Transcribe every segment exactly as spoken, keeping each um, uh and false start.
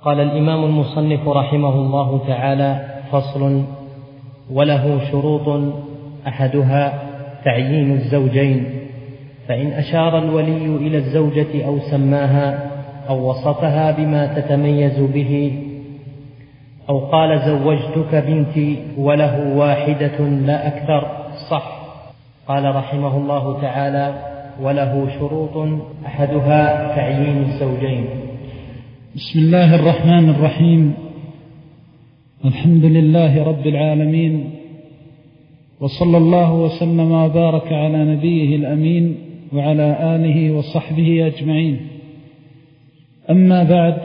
قال الإمام المصنف رحمه الله تعالى: فصل. وله شروط أحدها تعيين الزوجين، فإن أشار الولي إلى الزوجة أو سماها أو وصفها بما تتميز به أو قال زوجتك بنتي وله واحدة لا أكثر صح. قال رحمه الله تعالى: وله شروط أحدها تعيين الزوجين. بسم الله الرحمن الرحيم. الحمد لله رب العالمين، وصلى الله وسلم وبارك على نبيه الأمين وعلى آله وصحبه أجمعين. أما بعد،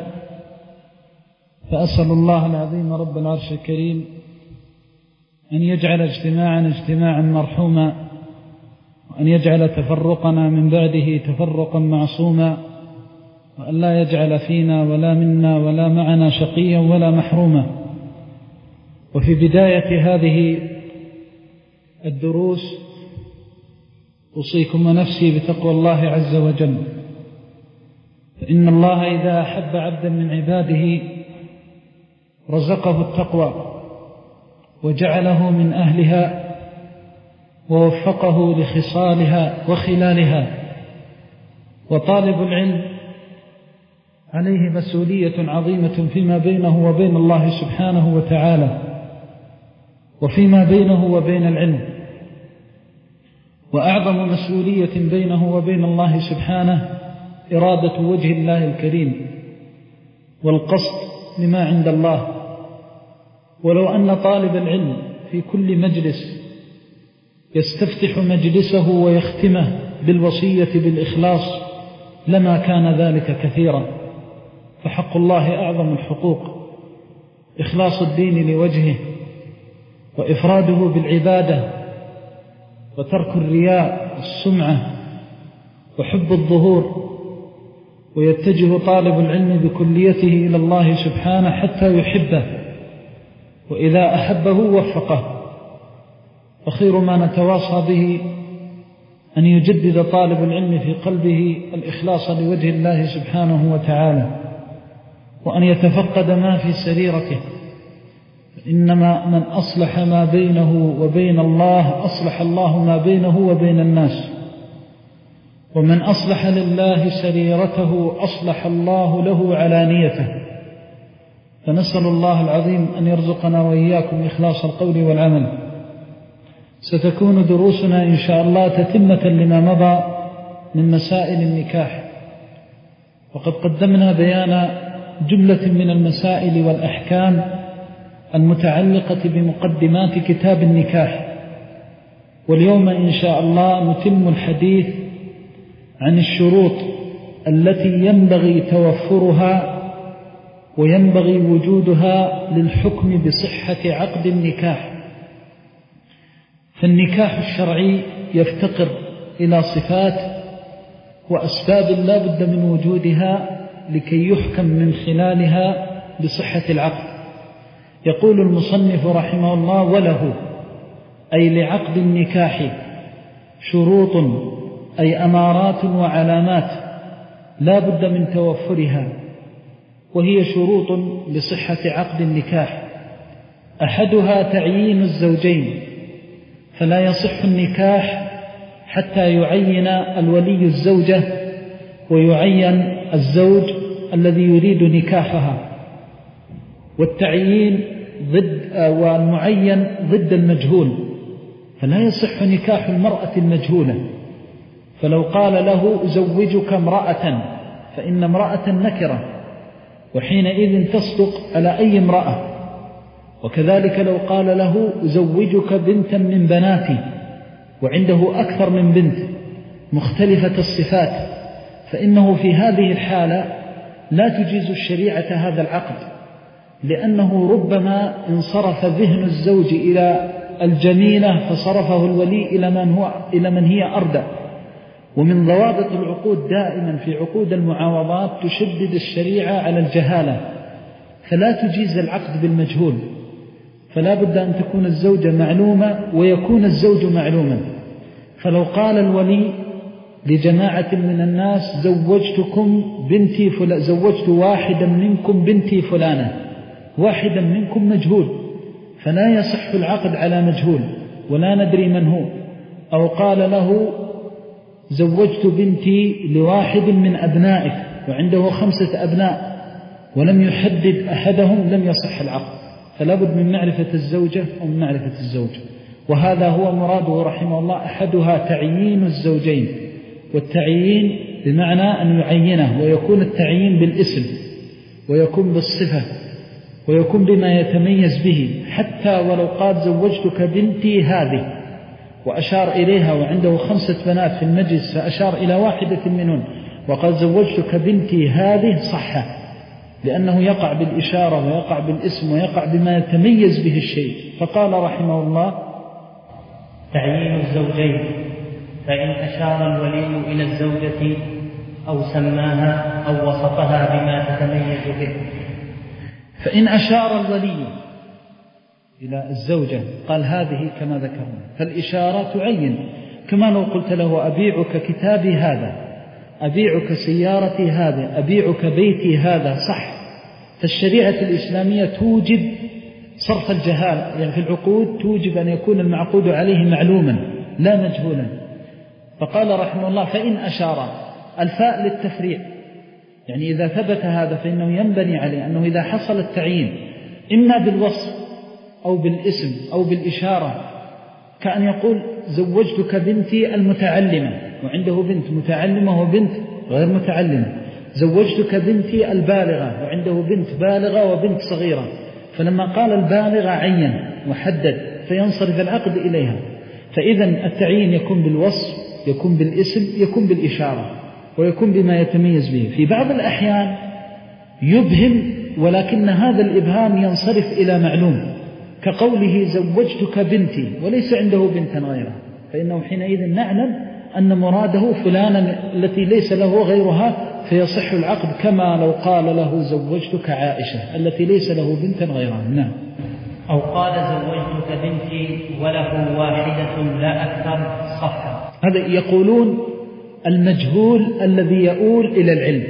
فأسأل الله العظيم رب العرش الكريم أن يجعل اجتماعنا اجتماعا مرحوما، وأن يجعل تفرقنا من بعده تفرقا معصوما، وأن لا يجعل فينا ولا منا ولا معنا شقيا ولا محروما. وفي بداية هذه الدروس أوصيكم ونفسي بتقوى الله عز وجل، فإن الله إذا أحب عبدا من عباده رزقه التقوى وجعله من أهلها ووفقه لخصالها وخلالها. وطالب العلم عليه مسؤولية عظيمة فيما بينه وبين الله سبحانه وتعالى، وفيما بينه وبين العلم. وأعظم مسؤولية بينه وبين الله سبحانه إرادة وجه الله الكريم والقصد لما عند الله. ولو أن طالب العلم في كل مجلس يستفتح مجلسه ويختمه بالوصية بالإخلاص لما كان ذلك كثيرا، فحق الله أعظم الحقوق، إخلاص الدين لوجهه وإفراده بالعبادة وترك الرياء والسمعة وحب الظهور. ويتجه طالب العلم بكليته إلى الله سبحانه حتى يحبه، وإذا أحبه وفقه. فخير ما نتواصى به أن يجدد طالب العلم في قلبه الإخلاص لوجه الله سبحانه وتعالى، وأن يتفقد ما في سريرته، فإنما من أصلح ما بينه وبين الله أصلح الله ما بينه وبين الناس، ومن أصلح لله سريرته أصلح الله له علانيته. فنسأل الله العظيم أن يرزقنا وإياكم إخلاص القول والعمل. ستكون دروسنا إن شاء الله تتمة لما مضى من مسائل النكاح، وقد قدمنا بيان جملة من المسائل والأحكام المتعلقة بمقدمات كتاب النكاح. واليوم إن شاء الله نتم الحديث عن الشروط التي ينبغي توفرها وينبغي وجودها للحكم بصحة عقد النكاح. فالنكاح الشرعي يفتقر إلى صفات وأسباب لا بد من وجودها لكي يحكم من خلالها بصحة العقد. يقول المصنف رحمه الله: وله أي لعقد النكاح شروط أي أمارات وعلامات لا بد من توفرها، وهي شروط لصحة عقد النكاح. أحدها تعيين الزوجين، فلا يصح النكاح حتى يعين الولي الزوجة ويعين الزوج الذي يريد نكاحها. والتعيين ضد والمعين ضد المجهول، فلا يصح نكاح المرأة المجهولة. فلو قال له زوجك امرأة فإن امرأة نكرة، وحينئذ تصدق على أي امرأة. وكذلك لو قال له زوجك بنتا من بناتي وعنده أكثر من بنت مختلفة الصفات، فإنه في هذه الحالة لا تجيز الشريعة هذا العقد، لأنه ربما انصرف ذهن الزوج إلى الجميلة فصرفه الولي إلى من, هو إلى من هي أردى. ومن ضوابط العقود دائما في عقود المعاوضات تشدد الشريعة على الجهالة، فلا تجيز العقد بالمجهول، فلا بد أن تكون الزوجة معلومة ويكون الزوج معلوما. فلو قال الولي لجماعة من الناس زوجتكم بنتي فلان، زوجت واحدا منكم بنتي فلانة، واحدا منكم مجهول، فلا يصح العقد على مجهول ولا ندري من هو. أو قال له زوجت بنتي لواحد من أبنائك وعنده خمسة أبناء ولم يحدد أحدهم، لم يصح العقد، فلا بد من معرفة الزوجة ومن معرفة الزوج. وهذا هو مراده رحمه الله. أحدها تعيين الزوجين، والتعيين بمعنى أن يعينه، ويكون التعيين بالاسم ويكون بالصفة ويكون بما يتميز به، حتى ولو قال زوجتك بنتي هذه وأشار إليها وعنده خمسة بنات في المجلس فأشار إلى واحدة منهن وقال زوجتك بنتي هذه صح، لأنه يقع بالإشارة ويقع بالاسم ويقع بما يتميز به الشيء. فقال رحمه الله تعيين الزوجين، فإن أشار الولي إلى الزوجة أو سماها أو وصفها بما تتميز به. فإن أشار الولي إلى الزوجة قال هذه كما ذكرنا، فالإشارة تعين، كما لو قلت له أبيعك كتابي هذا، أبيعك سيارتي هذا، أبيعك بيتي هذا، صح. فالشريعة الإسلامية توجب صرف الجهال، يعني في العقود توجب أن يكون المعقود عليه معلوما لا مجهولا. فقال رحمه الله فإن أشار، الفاء للتفريع، يعني إذا ثبت هذا فإنه ينبني عليه أنه إذا حصل التعيين إما بالوصف أو بالاسم أو بالإشارة، كأن يقول زوجتك بنتي المتعلمة وعنده بنت متعلمة وبنت غير متعلمة، زوجتك بنتي البالغة وعنده بنت بالغة وبنت صغيرة، فلما قال البالغة عين وحدد فينصرف العقد إليها. فإذا التعيين يكون بالوصف، يكون بالاسم، يكون بالإشارة، ويكون بما يتميز به. في بعض الأحيان يبهم ولكن هذا الإبهام ينصرف إلى معلوم، كقوله زوجتك بنتي وليس عنده بنتا غيرها، فإنه حينئذ نعلم أن مراده فلانا التي ليس له غيرها، فيصح العقد، كما لو قال له زوجتك عائشة التي ليس له بنتا غيرها. نعم. أو قال زوجتك بنتي وله واحدة لا أكثر صح. هذا يقولون المجهول الذي يؤول إلى العلم،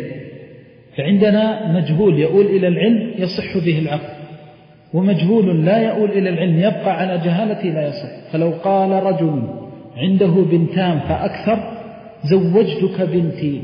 فعندنا مجهول يؤول إلى العلم يصح به العقد، ومجهول لا يؤول إلى العلم يبقى على جهالته لا يصح. فلو قال رجل عنده بنتان فأكثر زوجتك بنتي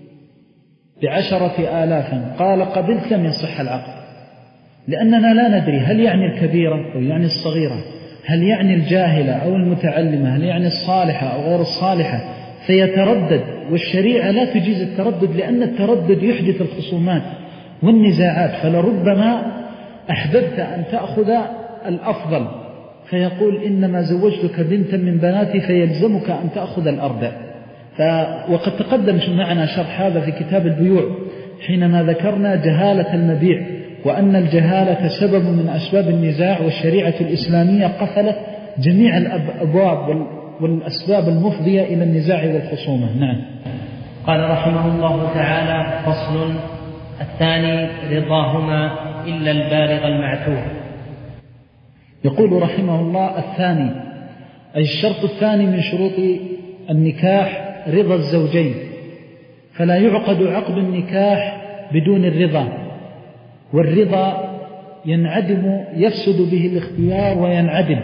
بعشرة آلاف قال قبلت، لم يصح العقد، لأننا لا ندري هل يعني الكبيرة أو يعني الصغيرة، هل يعني الجاهلة أو المتعلمة، هل يعني الصالحة أو غير الصالحة، فيتردد. والشريعة لا تجيز التردد، لأن التردد يحدث الخصومات والنزاعات. فلربما أحببت أن تأخذ الأفضل فيقول إنما زوجتك بنتا من بناتي فيلزمك أن تأخذ الأرض. ف... وقد تقدم معنا شرح هذا في كتاب البيوع حينما ذكرنا جهالة المبيع، وأن الجهالة سبب من أسباب النزاع، والشريعة الإسلامية قفلت جميع الأبواب والأسباب المفضية إلى النزاع والخصومة. نعم. قال رحمه الله تعالى: فصل الثاني رضاهما إلا البالغ المعتوه. يقول رحمه الله الثاني، أي الشرط الثاني من شروط النكاح رضا الزوجين، فلا يعقد عقد النكاح بدون الرضا، والرضا ينعدم يفسد به الاختيار وينعدم.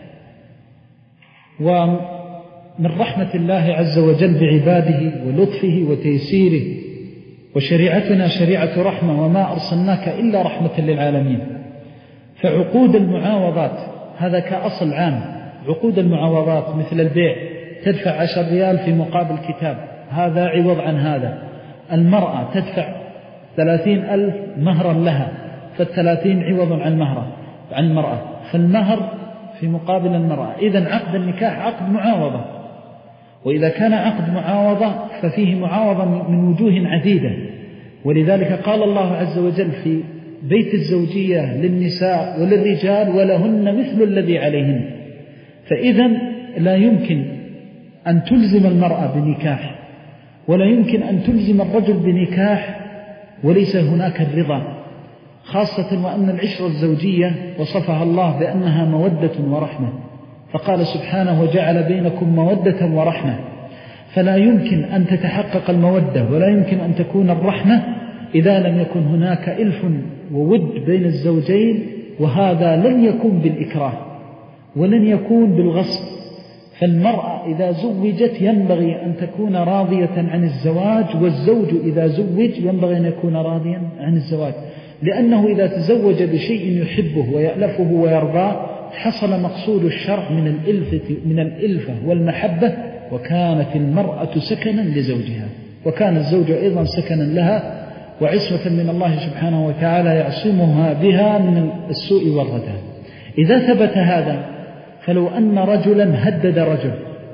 ومن رحمة الله عز وجل بعباده ولطفه وتيسيره، وشريعتنا شريعة رحمة وما أرسلناك إلا رحمة للعالمين. فعقود المعاوضات هذا كأصل عام، عقود المعاوضات مثل البيع تدفع عشر ريال في مقابل كتاب، هذا عوض عن هذا. المرأة تدفع ثلاثين ألف مهرا لها، فالثلاثين عوض عن مهرة عن المرأة، فالمهر في مقابل المرأة. إذن عقد النكاح عقد معاوضة، وإذا كان عقد معاوضة ففيه معاوضة من وجوه عديدة. ولذلك قال الله عز وجل في بيت الزوجية للنساء وللرجال ولهن مثل الذي عليهن. فإذن لا يمكن أن تلزم المرأة بنكاح، ولا يمكن أن تلزم الرجل بنكاح وليس هناك الرضا، خاصة وأن العشرة الزوجية وصفها الله بأنها مودة ورحمة، فقال سبحانه: وجعل بينكم مودة ورحمة. فلا يمكن أن تتحقق المودة ولا يمكن أن تكون الرحمة إذا لم يكن هناك إلف وود بين الزوجين، وهذا لن يكون بالإكراه ولن يكون بالغصب. فالمرأة إذا زوجت ينبغي أن تكون راضية عن الزواج، والزوج إذا زوج ينبغي أن يكون راضيا عن الزواج، لأنه إذا تزوج بشيء يحبه ويألفه ويرضاه حصل مقصود الشرع من الإلفة, من الإلفة والمحبة، وكانت المرأة سكنا لزوجها، وكان الزوج أيضا سكنا لها وعصمة من الله سبحانه وتعالى يعصمها بها من السوء والردى. إذا ثبت هذا، فلو أن رجلا هدد رجل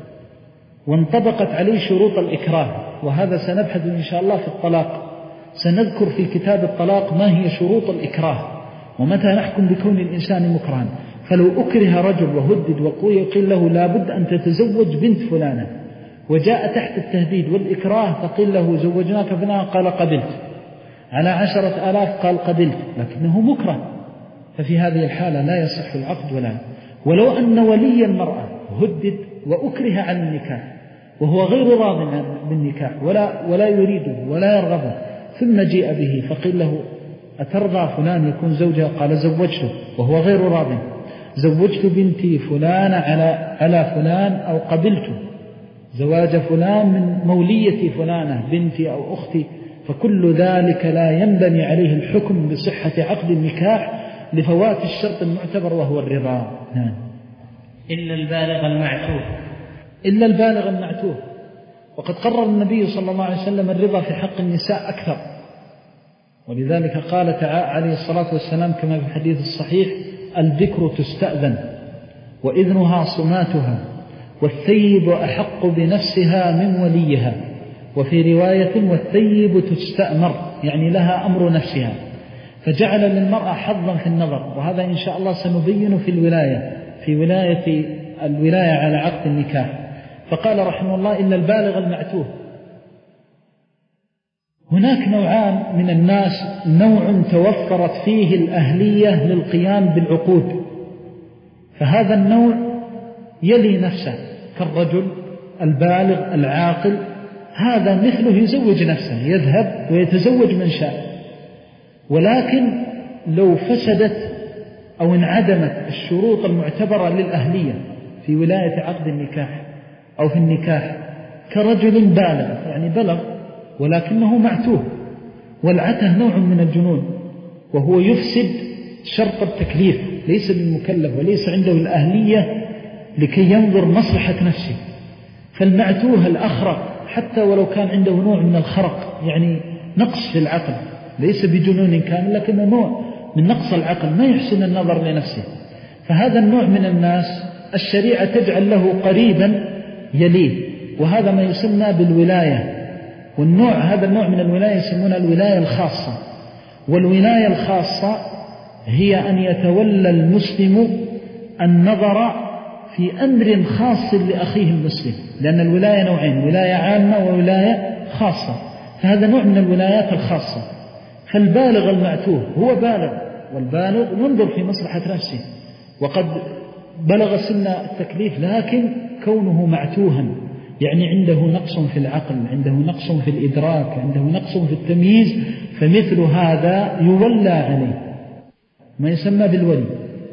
وانطبقت عليه شروط الإكراه، وهذا سنبحث إن شاء الله في الطلاق، سنذكر في كتاب الطلاق ما هي شروط الإكراه ومتى نحكم بكون الإنسان مكرها. فلو أكره رجل وهدد وقيل له لابد أن تتزوج بنت فلانة، وجاء تحت التهديد والإكراه فقيل له زوجناك فلانة قال قبلت، على عشرة آلاف قال قبلت، لكنه مكره، ففي هذه الحالة لا يصح العقد. ولا ولو أن ولي المرأة هدد وأكره عن النكاح وهو غير راض بالنكاح ولا, ولا يريده ولا يرغبه، ثم جيء به فقيل له أترضى فلان يكون زوجها؟ قال زوجته وهو غير راض، زوجت بنتي فلان على, على فلان، أو قبلت زواج فلان من مولية فلانة بنتي أو أختي، فكل ذلك لا ينبني عليه الحكم بصحة عقد النكاح لفوات الشرط المعتبر وهو الرضا. نعم. إلا البالغ المعتوه. إلا البالغ المعتوه. وقد قرر النبي صلى الله عليه وسلم الرضا في حق النساء أكثر، ولذلك قال تعالى عليه الصلاة والسلام كما في الحديث الصحيح: البكر تستأذن وإذنها صماتها، والثيب أحق بنفسها من وليها، وفي رواية والثيب تستأمر، يعني لها أمر نفسها. فجعل للمرأة حظا في النظر، وهذا إن شاء الله سنبين في الولاية في ولاية الولاية على عقد النكاح. فقال رحمه الله: إلا البالغ المعتوه. هناك نوعان من الناس: نوع توفرت فيه الأهلية للقيام بالعقود، فهذا النوع يلي نفسه كالرجل البالغ العاقل، هذا مثله يزوج نفسه، يذهب ويتزوج من شاء. ولكن لو فسدت أو انعدمت الشروط المعتبرة للأهلية في ولاية عقد النكاح أو في النكاح، كرجل بالغ يعني بلغ ولكنه معتوه، والعته نوع من الجنون، وهو يفسد شرط التكليف، ليس بالمكلف وليس عنده الأهلية لكي ينظر مصلحة نفسه. فالمعتوه الأخرق حتى ولو كان عنده نوع من الخرق، يعني نقص في العقل، ليس بجنون كامل لكنه نوع من نقص العقل، ما يحسن النظر لنفسه، فهذا النوع من الناس الشريعة تجعل له قريبا يليه، وهذا ما يسمى بالولاية. والنوع هذا النوع من الولاية يسمونها الولاية الخاصة. والولاية الخاصة هي أن يتولى المسلم النظر في أمر خاص لأخيه المسلم، لأن الولاية نوعين: ولاية عامة وولاية خاصة، فهذا نوع من الولايات الخاصة. فالبالغ المعتوه هو بالغ، والبالغ ينظر في مصلحة نفسه، وقد بلغ سن التكليف، لكن كونه معتوها يعني عنده نقص في العقل، عنده نقص في الإدراك، عنده نقص في التمييز، فمثل هذا يولى عليه، ما يسمى بالولي.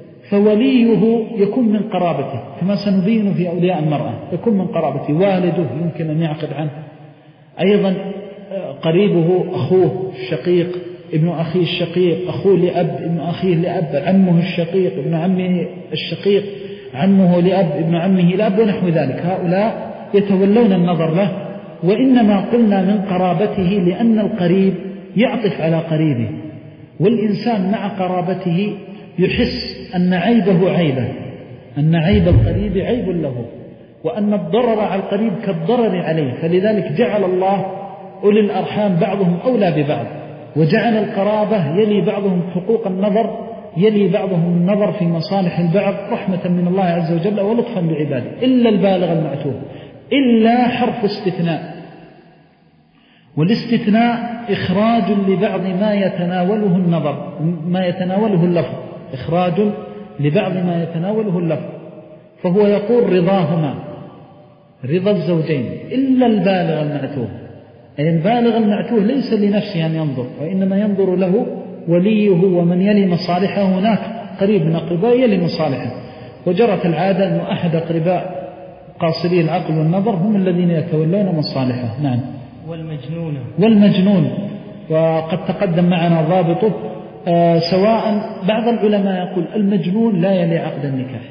فوليه يكون من قرابته كما سنبين في أولياء المرأة، يكون من قرابته، والده يمكن أن يعقد عنه، أيضا قريبه أخوه الشقيق، ابن أخيه الشقيق، أخوه لأب ابن أخيه لأب، عمه الشقيق ابن عمه الشقيق، عمه لأب ابن عمه لأب، ونحو ذلك. هؤلاء يتولون النظر له. وإنما قلنا من قرابته لأن القريب يعطف على قريبه، والإنسان مع قرابته يحس أن عيبه عيبه، أن عيب القريب عيب له، وأن الضرر على القريب كالضرر عليه. فلذلك جعل الله أولي الأرحام بعضهم أولى ببعض، وجعل القرابة يلي بعضهم حقوق النظر، يلي بعضهم النظر في مصالح البعض، رحمة من الله عز وجل ولطفا بعباده. إلا البالغ المعتوه، إلا حرف استثناء، والاستثناء إخراج لبعض ما يتناوله النظر ما يتناوله اللفظ، إخراج لبعض ما يتناوله اللفظ. فهو يقول رضاهما، رضا الزوجين إلا البالغ المعتوه، أي البالغ المعتوه ليس لنفسه أن ينظر، وإنما ينظر له وليه ومن يلي مصالحه، هناك قريب من أقرباء يلي مصالحه. وجرت العادة أن أحد أقرباء قاصري العقل والنظر هم الذين يتولون مصالحه. نعم. والمجنون والمجنون وقد تقدم معنا ضابطه. آه سواء بعض العلماء يقول المجنون لا يلي عقد النكاح،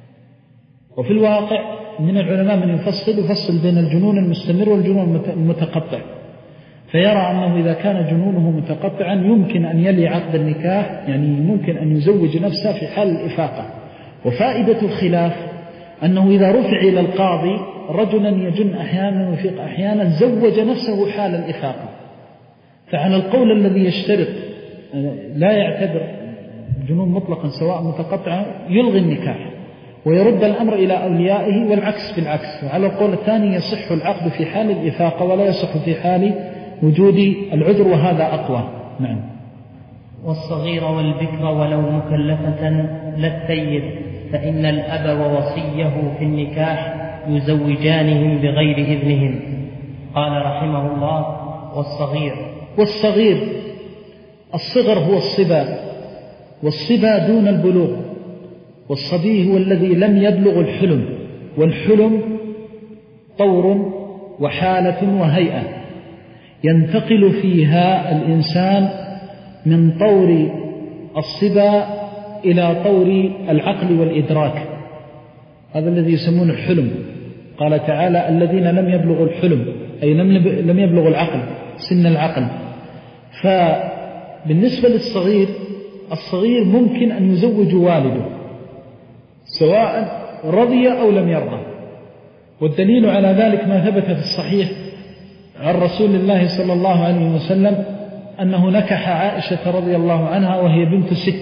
وفي الواقع من العلماء من يفصل يفصل بين الجنون المستمر والجنون المتقطع، فيرى أنه إذا كان جنونه متقطعا يمكن أن يلي عقد النكاح، يعني ممكن أن يزوج نفسه في حال الإفاقة. وفائدة الخلاف أنه إذا رفع إلى القاضي رجلا يجن أحيانا ويفيق أحيانا زوج نفسه حال الإفاقة، فعلى القول الذي يشترط لا يعتبر جنون مطلقا سواء متقطعا يلغي النكاح ويرد الأمر إلى أوليائه، والعكس بالعكس. وعلى القول الثاني يصح العقد في حال الإفاقة ولا يصح في حال وجود العذر، وهذا أقوى. نعم. والصغير والبكر ولو مكلفة لا الثيب، فإن الأب ووصيه في النكاح يزوجانهم بغير إذنهم. قال رحمه الله: والصغير والصغير الصغر هو الصبا، والصبا دون البلوغ، والصبي هو الذي لم يبلغ الحلم، والحلم طور وحالة وهيئة ينتقل فيها الإنسان من طور الصبا إلى طور العقل والإدراك، هذا الذي يسمونه الحلم. قال تعالى: الذين لم يبلغوا الحلم، أي لم يبلغوا العقل، سن العقل. فبالنسبة للصغير، الصغير ممكن أن يزوج والده سواء رضي أو لم يرضى، والدليل على ذلك ما ثبت في الصحيح عن رسول الله صلى الله عليه وسلم أنه نكح عائشة رضي الله عنها وهي بنت ست،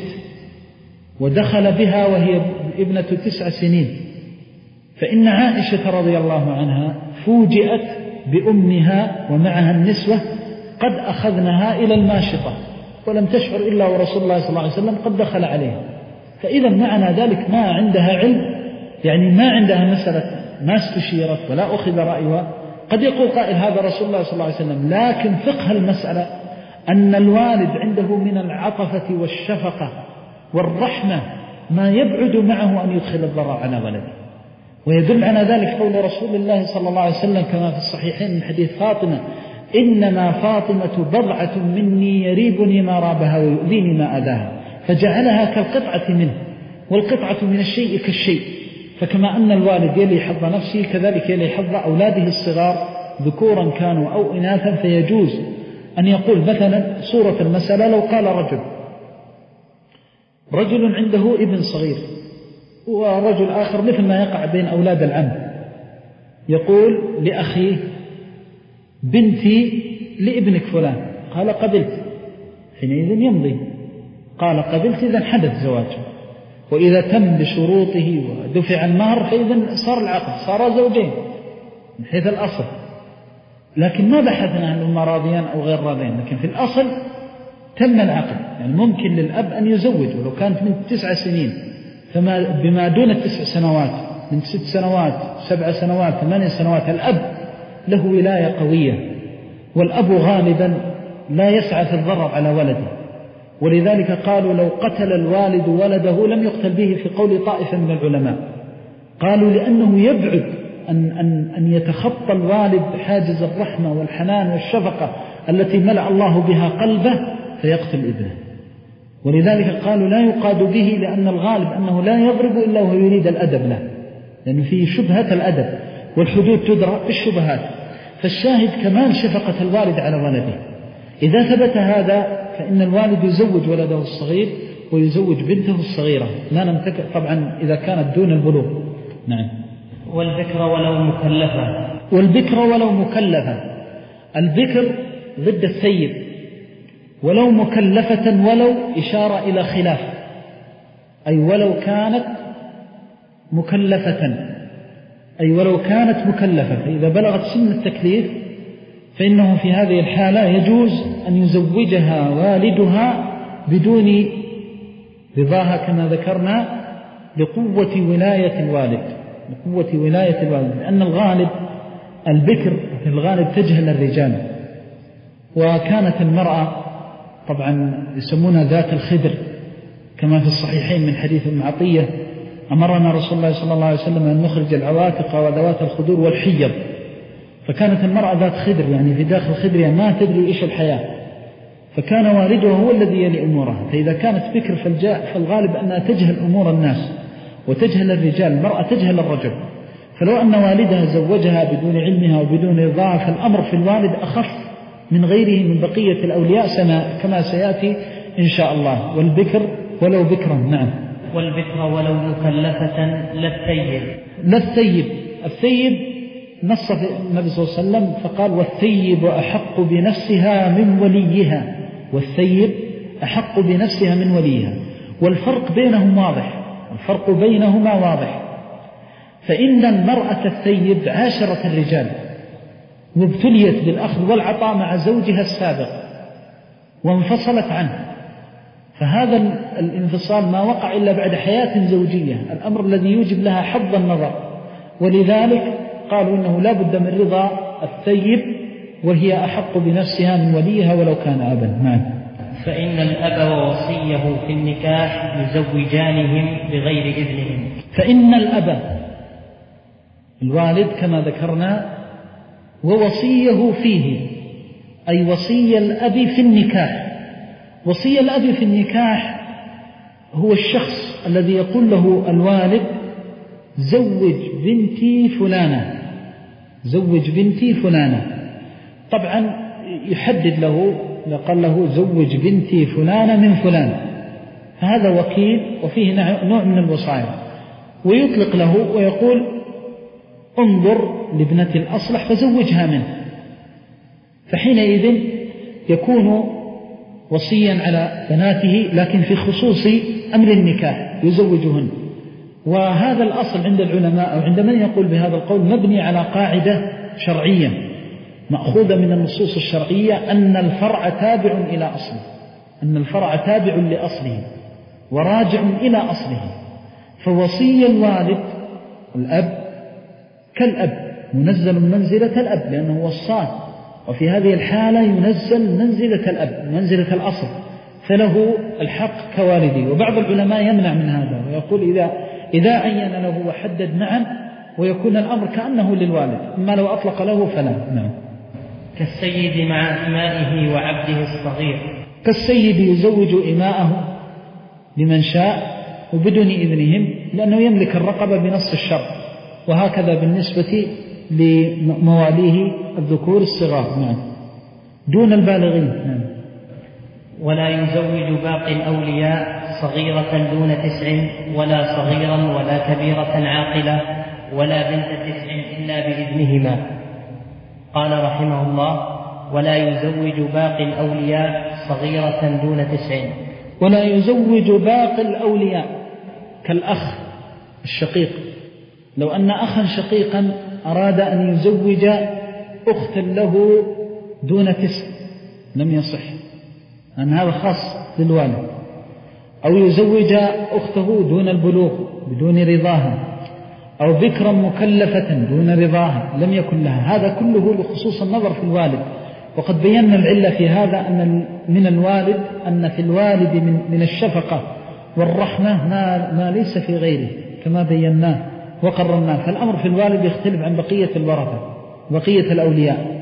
ودخل بها وهي ابنة تسع سنين، فإن عائشة رضي الله عنها فوجئت بأمها ومعها النسوة قد أخذنها إلى الماشطة، ولم تشعر إلا ورسول الله صلى الله عليه وسلم قد دخل عليها. فإذا معنى ذلك ما عندها علم، يعني ما عندها مسألة ما استشيرت ولا أخذ رأيها. قد يقول قائل هذا رسول الله صلى الله عليه وسلم، لكن فقه المسألة أن الوالد عنده من العطفة والشفقة والرحمة ما يبعد معه أن يدخل الضرر على ولده. ويدل على ذلك قول رسول الله صلى الله عليه وسلم كما في الصحيحين من حديث فاطمة: إنما فاطمة بضعة مني يريبني ما رابها ويؤذيني ما أذاها، فجعلها كالقطعة منه، والقطعة من الشيء كالشيء. فكما أن الوالد يلي حظ نفسه كذلك يلي حظ أولاده الصغار ذكورا كانوا أو إناثا. فيجوز أن يقول مثلا صورة المسألة لو قال رجل رجل عنده ابن صغير ورجل آخر، مثل ما يقع بين أولاد العم، يقول لأخيه: بنتي لابنك فلان، قال: قبلت، حينئذ يمضي. قال: قبلت، إذن حدث زواجه، وإذا تم بشروطه ودفع المهر فإذن صار العقد، صار زوجين من حيث الأصل. لكن ما بحثنا عن هما راضيان أو غير راضيان، لكن في الأصل تم العقد. يعني ممكن للأب أن يزوج ولو كانت من تسع سنين، فما بما دون التسع سنوات، من ست سنوات سبع سنوات ثمانية سنوات، الأب له ولاية قوية، والأب غالبا لا يسعى في الضرر على ولده. ولذلك قالوا لو قتل الوالد ولده لم يقتل به في قول طائفة من العلماء، قالوا لأنه يبعد أن, أن, أن يتخطى الوالد حاجز الرحمة والحنان والشفقة التي ملأ الله بها قلبه فيقتل ابنه. ولذلك قالوا لا يقاد به، لأن الغالب أنه لا يضرب إلا وهو يريد الأدب له، لأنه فيه شبهة الأدب، والحدود تدرى بالشبهات. فالشاهد كمال شفقة الوالد على ولده. إذا ثبت هذا فإن الوالد يزوج ولده الصغير ويزوج بنته الصغيرة، لا نمتكئ طبعا إذا كانت دون البلوغ. نعم. والبكر ولو مكلفة والبكر ولو مكلفة البكر ضد الثيب، ولو مكلفة ولو إشارة إلى خلاف، أي ولو كانت مكلفة، أي ولو كانت مكلفة، فإذا بلغت سن التكليف فإنه في هذه الحالة يجوز أن يزوجها والدها بدون رضاها كما ذكرنا، لقوة ولاية الوالد، لقوة ولاية الوالد، لأن الغالب البكر في الغالب تجهل الرجال، وكانت المرأة طبعا يسمونها ذات الخدر كما في الصحيحين من حديث ابن عطية أمرنا رسول الله صلى الله عليه وسلم أن نخرج العواتق وذوات الخدور والحيض، فكانت المرأة ذات خدر يعني في داخل خدرها ما تدري إيش الحياة، فكان والدها هو الذي يلي أمورها. فإذا كانت بكر فالغالب أنها تجهل أمور الناس وتجهل الرجال، المرأة تجهل الرجل، فلو أن والدها زوجها بدون علمها وبدون رضاها فالأمر في الوالد أخف من غيره من بقية الأولياء كما سيأتي إن شاء الله. والبكر ولو بكرا. نعم. والبكر ولو مكلفة للثيب. للثيب، الثيب نص النبي صلى الله عليه وسلم فقال والثيب أحق بنفسها من وليها، والثيب أحق بنفسها من وليها. والفرق بينهم واضح، الفرق بينهما واضح. فإن المرأة الثيب عاشرت الرجال وابتليت بالأخذ والعطاء مع زوجها السابق وانفصلت عنه، فهذا الانفصال ما وقع إلا بعد حياة زوجية، الأمر الذي يوجب لها حظ النظر، ولذلك قالوا إنه لا بد من رضا الثيب وهي أحق بنفسها من وليها ولو كان أبا. نعم. فإن الأب ووصيه في النكاح يزوجانهم بغير إذنهم. فإن الأب الوالد كما ذكرنا ووصيه فيه، أي وصي الأب في النكاح. وصي الأب في النكاح هو الشخص الذي يقول له الوالد زوج بنتي فلانة، زوج بنتي فلانة. طبعا يحدد له، قال له زوج بنتي فلانة من فلان، فهذا وكيل وفيه نوع من الوصايا، ويطلق له ويقول انظر لابنة الأصلح فزوجها منه، فحينئذ يكون وصيا على بناته لكن في خصوص أمر النكاح يزوجهن. وهذا الأصل عند العلماء أو عند من يقول بهذا القول مبني على قاعدة شرعية مأخوذة من النصوص الشرعية أن الفرع تابع إلى أصله، أن الفرع تابع لأصله وراجع إلى أصله. فوصي الوالد الأب كالأب منزل منزلة الأب لأنه وصاه، وفي هذه الحالة ينزل منزلة الأب منزلة الأصل، فله الحق كوالده. وبعض العلماء يمنع من هذا ويقول إذا إذا عين له وحدد نعم ويكون الأمر كأنه للوالد، أما لو أطلق له فلا. نعم. كالسيد مع إمائه وعبده الصغير. كالسيد يزوج إماءه لمن شاء وبدون إذنهم لأنه يملك الرقبة بنص الشرع، وهكذا بالنسبة لمواليه الذكور الصغار. نعم. دون البالغين. نعم. ولا يزوج باقي الأولياء صغيرة دون تسع ولا صغيرا ولا كبيرة عاقلة ولا بنت تسع إلا بإذنهما. قال رحمه الله ولا يزوج باقي الأولياء صغيرة دون تسع. ولا يزوج باقي الأولياء كالأخ الشقيق، لو أن أخا شقيقا أراد أن يزوج أختا له دون تسع لم يصح، أن هذا خاص للوالد. أو يزوج أخته دون البلوغ بدون رضاها، أو بكرا مكلفة دون رضاها لم يكن لها، هذا كله لخصوص النظر في الوالد. وقد بينا العلة في هذا أن من الوالد أن في الوالد من, من الشفقة والرحمة ما, ما ليس في غيره كما بيناه وقررناه. فالأمر في الوالد يختلف عن بقية الورثة بقية الأولياء.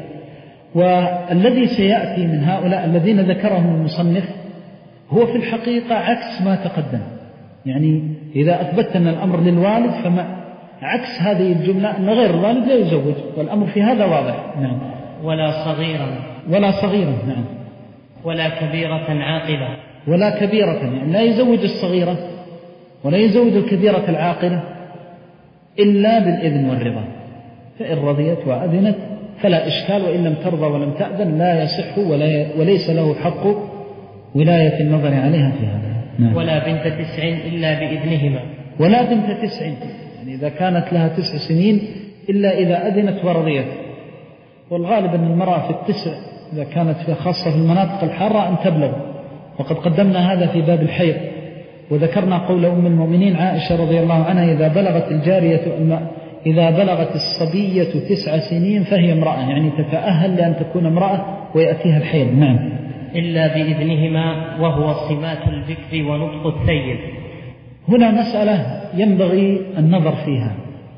والذي سيأتي من هؤلاء الذين ذكرهم المصنف هو في الحقيقة عكس ما تقدم، يعني إذا أثبت أن الأمر للوالد فما عكس هذه الجملة أن غير الوالد لا يزوج، والأمر في هذا واضح. نعم. ولا صغيرا. ولا صغيرا. نعم. ولا كبيرة عاقلة. ولا كبيرة، يعني لا يزوج الصغيرة ولا يزوج الكبيرة العاقلة إلا بالإذن والرضا، فإن رضيت وأذنت فلا إشكال، وإن لم ترضى ولم تأذن لا يصح ولا وليس له حق ولاية النظر عليها في هذا. نعم. ولا بنت تسع إلا بإذنهما. ولا بنت تسع، يعني إذا كانت لها تسع سنين إلا إذا أذنت ورضيت. والغالب أن المرأة في التسع إذا كانت في خاصة في المناطق الحارة أن تبلغ، وقد قدمنا هذا في باب الحيض، وذكرنا قول أم المؤمنين عائشة رضي الله عنها إذا بلغت الجارية إذا بلغت الصبية تسع سنين فهي امرأة، يعني تتأهل لأن تكون امرأة ويأتيها الحيض. نعم. إلا بإذنهما وهو صمات البكر ونطق الثيب. هنا مسألة ينبغي النظر فيها،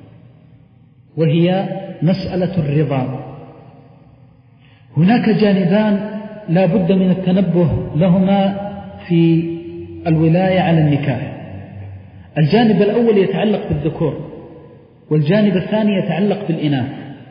وهي مسألة الرضا. هناك جانبان لا بد من التنبه لهما في الولاية على النكاح. الجانب الأول يتعلق بالذكور، والجانب الثاني يتعلق بالإناث.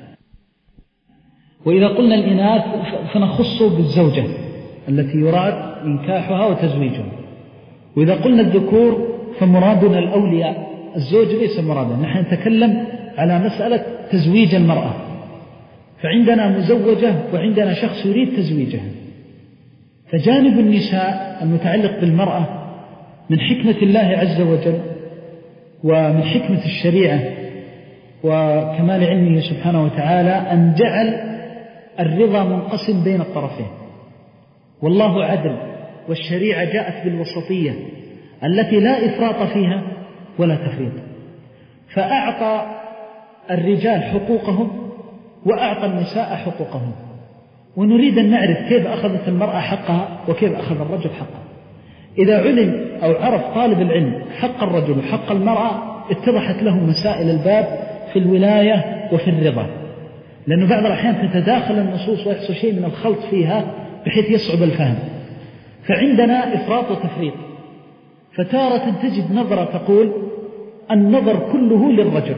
وإذا قلنا الإناث فنخص بالزوجة التي يراد إنكاحها وتزويجها، وإذا قلنا الذكور فمرادنا الأولياء. الزوج ليس مرادنا، نحن نتكلم على مسألة تزويج المرأة، فعندنا مزوجة وعندنا شخص يريد تزويجها. فجانب النساء المتعلق بالمرأة من حكمة الله عز وجل ومن حكمة الشريعة وكمال علمه سبحانه وتعالى أن جعل الرضا منقسم بين الطرفين، والله عدل، والشريعة جاءت بالوسطية التي لا إفراط فيها ولا تفريط، فأعطى الرجال حقوقهم وأعطى النساء حقوقهم. ونريد أن نعرف كيف أخذت المرأة حقها وكيف أخذ الرجل حقها. إذا علم أو عرف طالب العلم حق الرجل وحق المرأة اتضحت له مسائل الباب في الولاية وفي الرضا، لأنه بعض الأحيان تتداخل النصوص ويحصل شيء من الخلط فيها بحيث يصعب الفهم. فعندنا إفراط وتفريط، فتارة تجد نظرة تقول النظر كله للرجل،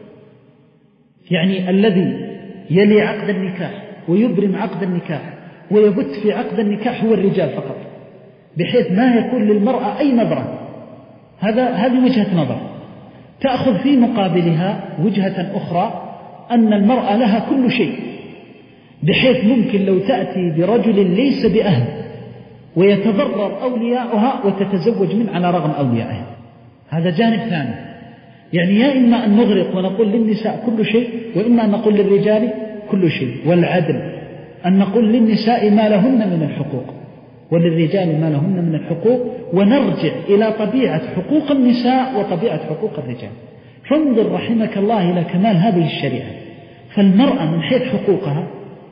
يعني الذي يلي عقد النكاح ويبرم عقد النكاح ويبت في عقد النكاح هو الرجال فقط، بحيث ما يكون للمرأة أي نظرة. هذا هذه وجهة نظر. تأخذ في مقابلها وجهة أخرى أن المرأة لها كل شيء، بحيث ممكن لو تأتي برجل ليس بأهل ويتضرر أولياؤها وتتزوج من على رغم أوليائها. هذا جانب ثاني، يعني يا إما أن نغرق ونقول للنساء كل شيء، وإما أن نقول للرجال كل شيء. والعدل أن نقول للنساء ما لهن من الحقوق وللرجال ما لهن من الحقوق، ونرجع إلى طبيعة حقوق النساء وطبيعة حقوق الرجال. فانظر رحمك الله إلى كمال هذه الشريعة. فالمرأة من حيث حقوقها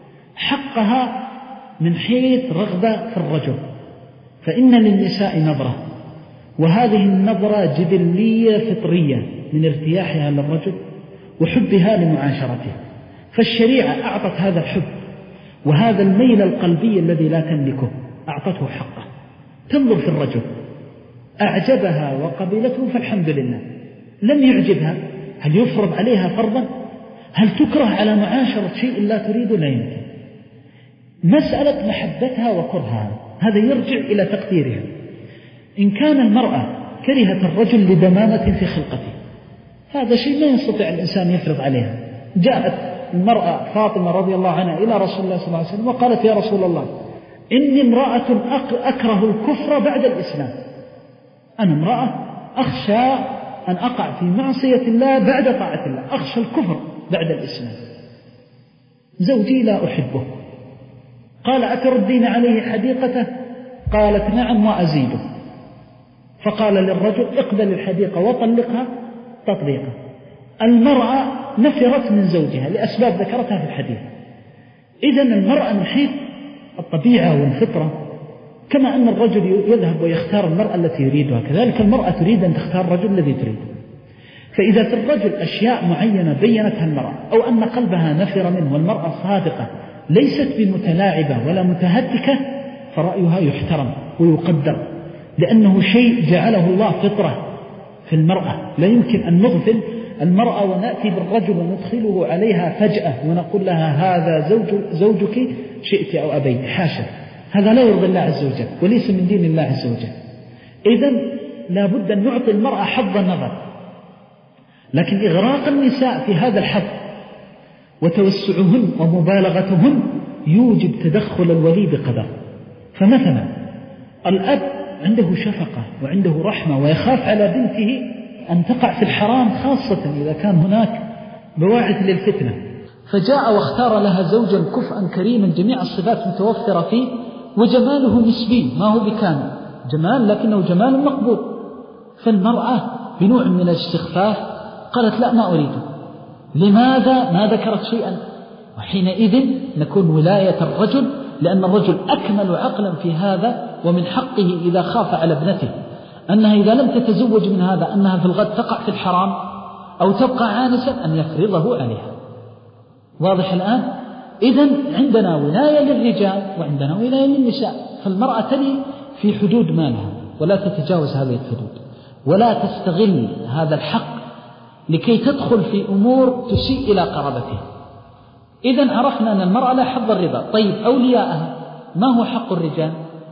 حقها من حيث رغبة في الرجل، فإن للنساء نظرة، وهذه النظرة جبلية فطرية من ارتياحها للرجل وحبها لمعاشرته. فالشريعة أعطت هذا الحب وهذا الميل القلبي الذي لا تملكه، أعطته حقه. تنظر في الرجل أعجبها وقبلته فالحمد لله، لم يعجبها هل يفرض عليها فرضا؟ هل تكره على معاشرة شيء لا تريد؟ لا يمكن. مسألة محبتها وكرهها هذا يرجع إلى تقديرها. إن كان المرأة كرهت الرجل لدمامة في خلقته، هذا شيء ما يستطيع الإنسان يفرض عليها. جاءت المرأة فاطمة رضي الله عنها إلى رسول الله صلى الله عليه وسلم وقالت يا رسول الله إني امرأة أكره الكفر بعد الإسلام، أنا امرأة أخشى أن أقع في معصية الله بعد طاعة الله، أخشى الكفر بعد الإسلام، زوجي لا أحبه. قال أتردين عليه حديقته؟ قالت نعم وأزيده. فقال للرجل اقبل الحديقة وطلقها تطليقا. المرأة نفرت من زوجها لأسباب ذكرتها في الحديث. إذن المرأة من حيث الطبيعة والفطرة، كما أن الرجل يذهب ويختار المرأة التي يريدها، كذلك المرأة تريد أن تختار الرجل الذي تريد. فإذا في الرجل أشياء معينة بينتها المرأة، أو أن قلبها نفر منه والمرأة صادقة ليست بمتلاعبة ولا متهتكة، فرأيها يحترم ويقدر، لأنه شيء جعله الله فطرة في المرأة. لا يمكن أن نغفل المرأة ونأتي بالرجل وندخله عليها فجأة ونقول لها هذا زوج زوجك شئت أو أبيت، حاشا، هذا لا يرضي الله عز وجل وليس من دين الله عز وجل. إذن لا بد أن نعطي المرأة حظ النظر، لكن إغراق النساء في هذا الحظ وتوسعهن ومبالغتهن يوجب تدخل الولي بقدر. فمثلا الأب عنده شفقة وعنده رحمة ويخاف على بنته أن تقع في الحرام، خاصة إذا كان هناك بواعث للفتنة، فجاء واختار لها زوجا كفءا كريما جميع الصفات متوفرة فيه، وجماله نسبي ما هو بكامل جمال لكنه جمال مقبول. فالمرأة بنوع من الاستخفاف قالت لا ما أريده، لماذا ما ذكرت شيئا؟ وحينئذ نكون ولاية الرجل، لأن الرجل أكمل عقلا في هذا، ومن حقه إذا خاف على ابنته أنها إذا لم تتزوج من هذا أنها في الغد تقع في الحرام أو تبقى عانسا أن يفرضه عليها. واضح الآن؟ إذن عندنا ولاية للرجال وعندنا ولاية للنساء، فالمرأة تلي في حدود مالها ولا تتجاوز هذه الحدود، ولا تستغل هذا الحق لكي تدخل في أمور تسيء إلى قرابتها. إذن عرفنا أن المرأة لا حظ الرضا. طيب أولياءها ما هو حق الرجال؟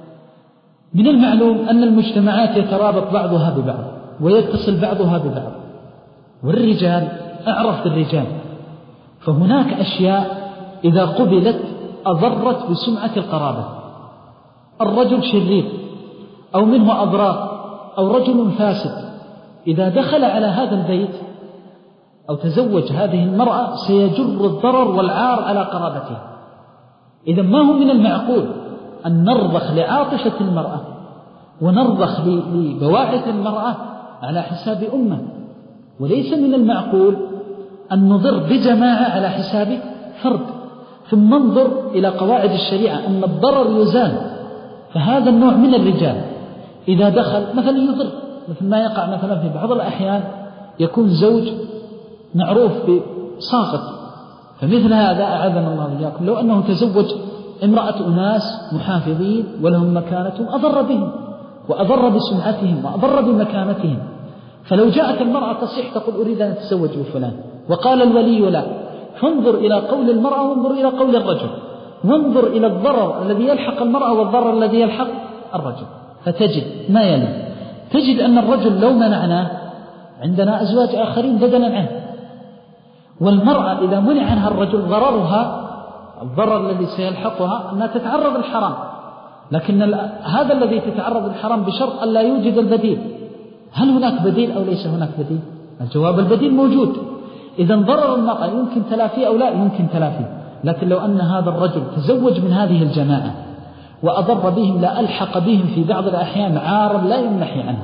من المعلوم أن المجتمعات يترابط بعضها ببعض ويتصل بعضها ببعض، والرجال أعرف بالرجال، فهناك أشياء إذا قبلت أضرت بسمعة القرابة. الرجل شرير أو منه أضرار أو رجل فاسد إذا دخل على هذا البيت أو تزوج هذه المرأة سيجر الضرر والعار على قرابته. إذا ما هو من المعقول أن نرضخ لعاطفة المرأة ونرضخ لبواعث المرأة على حساب أمة، وليس من المعقول أن نضر بجماعة على حساب فرد. ثم ننظر إلى قواعد الشريعة أن الضرر يزال، فهذا النوع من الرجال إذا دخل مثلا يضر، مثل ما يقع مثلا في بعض الأحيان يكون زوج معروف بساقط، فمثل هذا أعاذنا الله وإياكم لو أنه تزوج امرأة أناس محافظين ولهم مكانتهم أضر بهم وأضر بسمعتهم وأضر بمكانتهم. فلو جاءت المرأة تصيح تقول أريد أن أتزوج بفلان وقال الولي لا، فانظر إلى قول المرأة وانظر إلى قول الرجل، وانظر إلى الضرر الذي يلحق المرأة والضرر الذي يلحق الرجل، فتجد ما يلي. تجد أن الرجل لو منعناه عندنا أزواج آخرين بدلا عنه، والمرأة إذا منع عنها الرجل ضررها الضرر الذي سيلحقها أنها تتعرض للحرام، لكن هذا الذي تتعرض للحرام بشرط أن لا يوجد البديل. هل هناك بديل أو ليس هناك بديل؟ الجواب البديل موجود. إذا ضرر المرأة يمكن تلافيه أو لا يمكن تلافيه، لكن لو أن هذا الرجل تزوج من هذه الجماعة وأضر بهم لا ألحق بهم في بعض الأحيان عارا لا يمنحي عنه،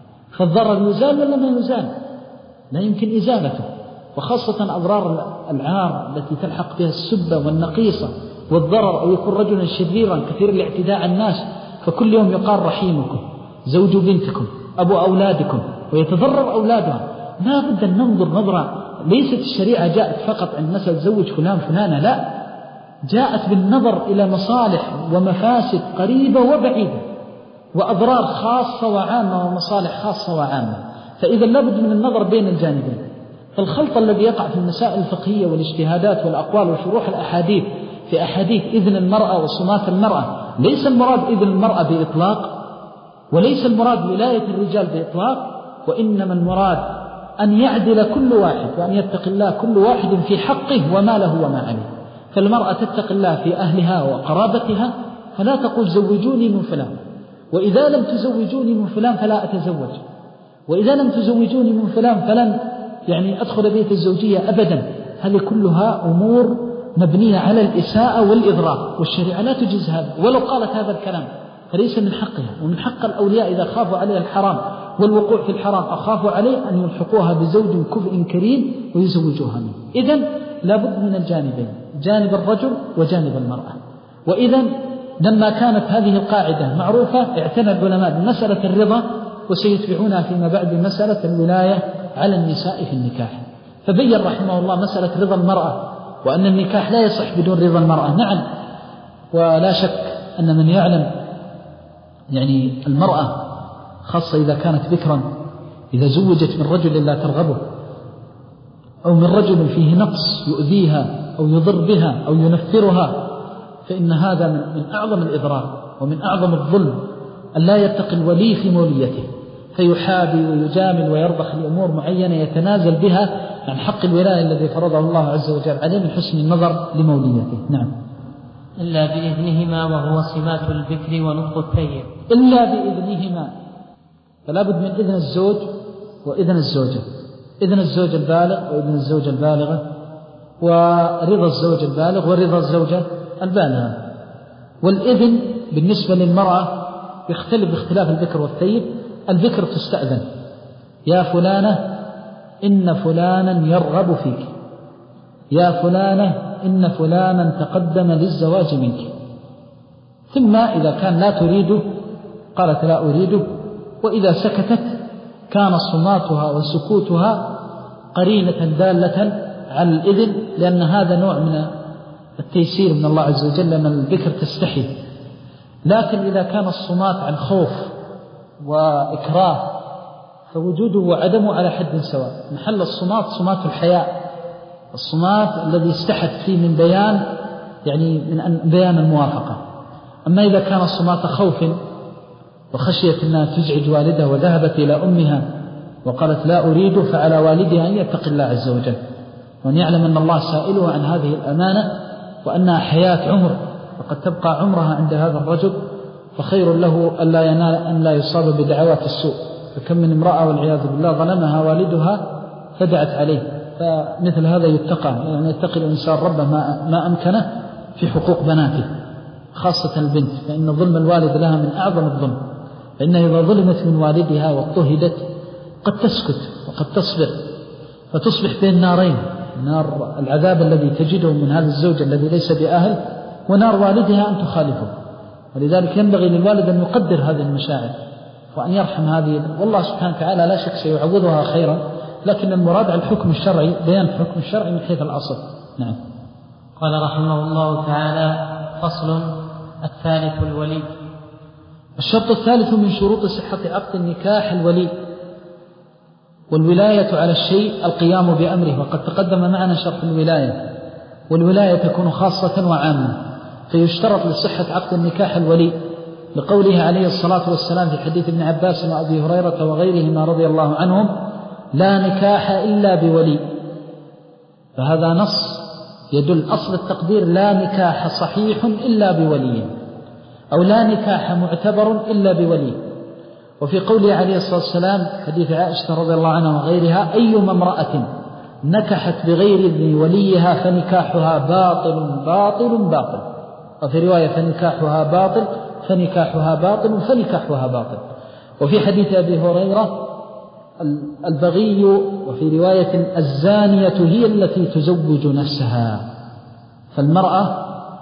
فالضرر يزال ولا ما يزال؟ لا يمكن إزالته. وخاصة أضرار العار التي تلحق بها السبة والنقيصة والضرر، أو يكون رجلا شريرا كثير الاعتداء على الناس، فكل يوم يقال رحيمكم زوج بنتكم أبو أولادكم ويتضرر أولادها. لا بد أن ننظر نظرة، ليست الشريعة جاءت فقط عن مسألة زوج فلان فلانة، لا، جاءت بالنظر إلى مصالح ومفاسد قريبة وبعيدة وأضرار خاصة وعامة ومصالح خاصة وعامة. فإذا لابد من النظر بين الجانبين. فالخلط الذي يقع في المسائل الفقهية والاجتهادات والأقوال وشروح الأحاديث في أحاديث إذن المرأة وصمات المرأة، ليس المراد إذن المرأة بإطلاق، وليس المراد ولاية الرجال بإطلاق، وإنما المراد أن يعدل كل واحد وأن يتقي الله كل واحد في حقه وما له وما عليه. فالمرأة تتقي الله في أهلها وقرابتها، فلا تقول زوجوني من فلان، وإذا لم تزوجوني من فلان فلا أتزوج، وإذا لم تزوجوني من فلان فلن يعني أدخل بيت الزوجية أبدا. هذه كلها أمور مبنية على الإساءة والإضرار، والشريعة لا تجيز هذا. ولو قالت هذا الكلام فليس من حقها. ومن حق الأولياء إذا خافوا عليها الحرام والوقوع في الحرام أخافوا عليه أن يلحقوها بزوج كفء كريم ويزوجوها منه. إذن لابد من الجانبين، جانب الرجل وجانب المرأة. وإذن لما كانت هذه القاعدة معروفة اعتنى العلماء بمسألة الرضا، وسيتبعونها فيما بعد بمسألة الولاية على النساء في النكاح. فبين رحمه الله مسألة رضا المرأة، وأن النكاح لا يصح بدون رضا المرأة. نعم، ولا شك أن من يعلم يعني المرأة خاصة إذا كانت بكرا إذا زوجت من رجل لا ترغبه أو من رجل فيه نقص يؤذيها أو يضر بها أو ينفرها، فإن هذا من أعظم الإضرار ومن أعظم الظلم أن لا يتقي الولي في موليته، فيحابي ويجامل ويرضخ لأمور معينة يتنازل بها عن حق الولاية الذي فرضه الله عز وجل عليه من حسن النظر لموليته. نعم. إلا بإذنهما وهو سمات البكر ونطق الثيب. إلا بإذنهما، فلا بد من إذن الزوج وإذن الزوجة، إذن الزوج البالغ وإذن الزوجة البالغة، ورضا الزوج البالغ ورضا الزوجة البالغة. والإذن بالنسبة للمرأة يختلف باختلاف البكر والثيب. البكر تستأذن، يا فلانة إن فلانا يرغب فيك، يا فلانة إن فلانا تقدم للزواج منك، ثم إذا كان لا تريده قالت لا أريده، وإذا سكتت كان صماتها وسكوتها قرينة دالة على الإذن، لأن هذا نوع من التيسير من الله عز وجل أن البكر تستحي. لكن إذا كان الصمات عن خوف وإكراه فوجوده وعدمه على حد سواء. محل الصمات صمات الحياء، الصمات الذي استحت فيه من بيان يعني من بيان الموافقة. أما إذا كان الصمات خوف وخشية أنها تزعج والدها وذهبت إلى أمها وقالت لا أريد، فعلى والدها أن يتقي الله عز وجل وأن يعلم أن الله سائله عن هذه الأمانة وأنها حياة عمر وقد تبقى عمرها عند هذا الرجل، فخير له أن لا ينال أن لا يصاب بدعوات السوء. فكم من امرأة والعياذ بالله ظلمها والدها فدعت عليه، فمثل هذا يتقى، يعني يتقي الإنسان ربه ما, ما أمكنه في حقوق بناته خاصة البنت، فإن ظلم الوالد لها من أعظم الظلم، فإنها إذا ظلمت من والدها واضطهدت قد تسكت وقد تصبر، فتصبح بين نارين، نار العذاب الذي تجده من هذا الزوج الذي ليس بأهل، ونار والدها أن تخالفه. ولذلك ينبغي للوالد أن يقدر هذه المشاعر وأن يرحم هذه، والله سبحانه وتعالى لا شك سيعوضها خيرا، لكن المراد على الحكم الشرعي بيان الحكم الشرعي من حيث الأصل. نعم. قال رحمه الله تعالى: فصل. الثالث الولي. الشرط الثالث من شروط صحة عقد النكاح الولي، والولاية على الشيء القيام بأمره، وقد تقدم معنا شرط الولاية، والولاية تكون خاصة وعامة، فيشترط لصحة عقد النكاح الولي لقوله عليه الصلاة والسلام في حديث ابن عباس وأبي هريرة وغيرهما رضي الله عنهم: لا نكاح إلا بولي. فهذا نص يدل أصل التقدير لا نكاح صحيح إلا بولي، أو لا نكاح معتبر إلا بولي. وفي قوله عليه الصلاة والسلام حديث عائشة رضي الله عنها وغيرها: أيما امرأة نكحت بغير إذن وليها فنكاحها باطل باطل باطل، وفي رواية فنكاحها باطل فنكاحها باطل فنكاحها باطل. وفي حديث أبي هريرة: البغي، وفي رواية الزانية هي التي تزوج نفسها. فالمرأة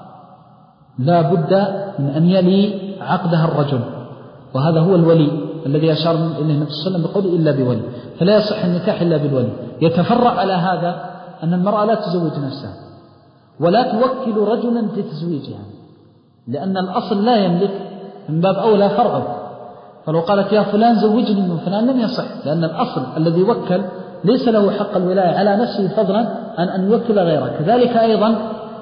لا بد من أن يلي عقدها الرجل، وهذا هو الولي الذي أشار إليه النبي صلى الله عليه وسلم بقوله إلا بولي، فلا يصح النكاح إلا بالولي. يتفرع على هذا أن المرأة لا تزوج نفسها ولا توكل رجلا في تزويجها، لأن الأصل لا يملك، من باب أولى فرعه. فلو قالت يا فلان زوجني من فلان لم يصح، لأن الأصل الذي وكل ليس له حق الولاية على نفسه فضلا عن أن يوكل غيره. كذلك أيضا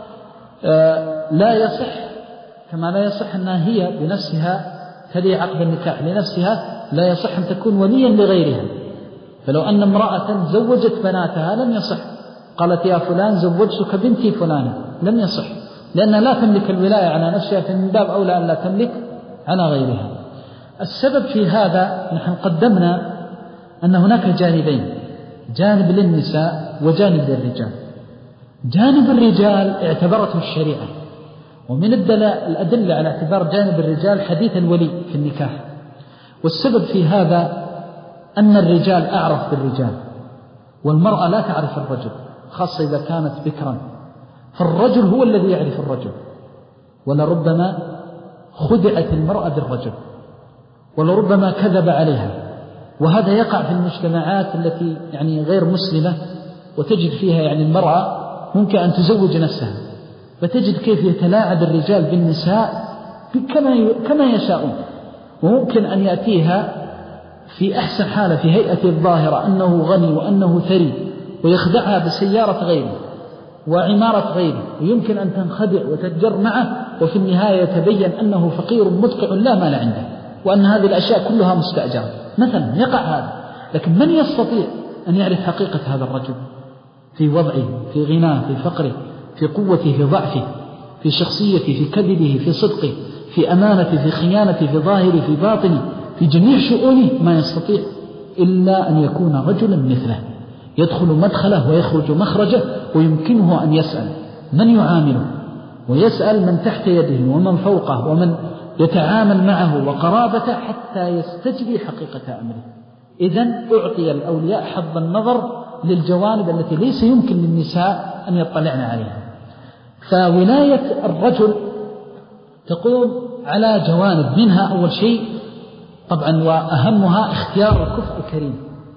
لا يصح، كما لا يصح أنها هي بنفسها تلي عقد النكاح لنفسها، لا يصح أن تكون وليا لغيرها. فلو أن امرأة زوجت بناتها لم يصح، قالت يا فلان زوجتك بنتي فلانة، لم يصح، لأنها لا تملك الولاية على نفسها، فمن باب أولى أن لا تملك على غيرها. السبب في هذا نحن قدمنا أن هناك جانبين، جانب للنساء وجانب للرجال. جانب الرجال اعتبرته الشريعة، ومن الأدلة على اعتبار جانب الرجال حديث الولي في النكاح. والسبب في هذا أن الرجال أعرف بالرجال، والمرأة لا تعرف الرجل، خاصة إذا كانت بكرا، فالرجل هو الذي يعرف الرجل، ولربما خدعت المرأة بالرجل، ولربما كذب عليها. وهذا يقع في المجتمعات التي يعني غير مسلمة، وتجد فيها يعني المرأة ممكن أن تزوج نفسها، فتجد كيف يتلاعب الرجال بالنساء كما كما يشاءون، وممكن أن يأتيها في أحسن حالة في هيئة الظاهرة أنه غني وأنه ثري، ويخدعها بسيارة غيره وعمارة غيره، ويمكن أن تنخدع وتتجر معه، وفي النهاية يتبين أنه فقير مدقع لا مال عنده، وأن هذه الأشياء كلها مستأجرة مثلا. يقع هذا، لكن من يستطيع أن يعرف حقيقة هذا الرجل في وضعه، في غناه، في فقره، في قوته، في ضعفه، في شخصيته، في كذبه، في صدقه، في أمانته، في خيانته، في ظاهره، في باطنه، في جميع شؤونه؟ ما يستطيع إلا أن يكون رجلا مثله، يدخل مدخله ويخرج مخرجه، ويمكنه أن يسأل من يعامله، ويسأل من تحت يده ومن فوقه ومن يتعامل معه وقرابته، حتى يستجري حقيقة أمره. إذن أعطي الأولياء حظ النظر للجوانب التي ليس يمكن للنساء أن يطلعن عليها. فولاية الرجل تقوم على جوانب، منها أول شيء طبعا وأهمها اختيار الكفء الكريم،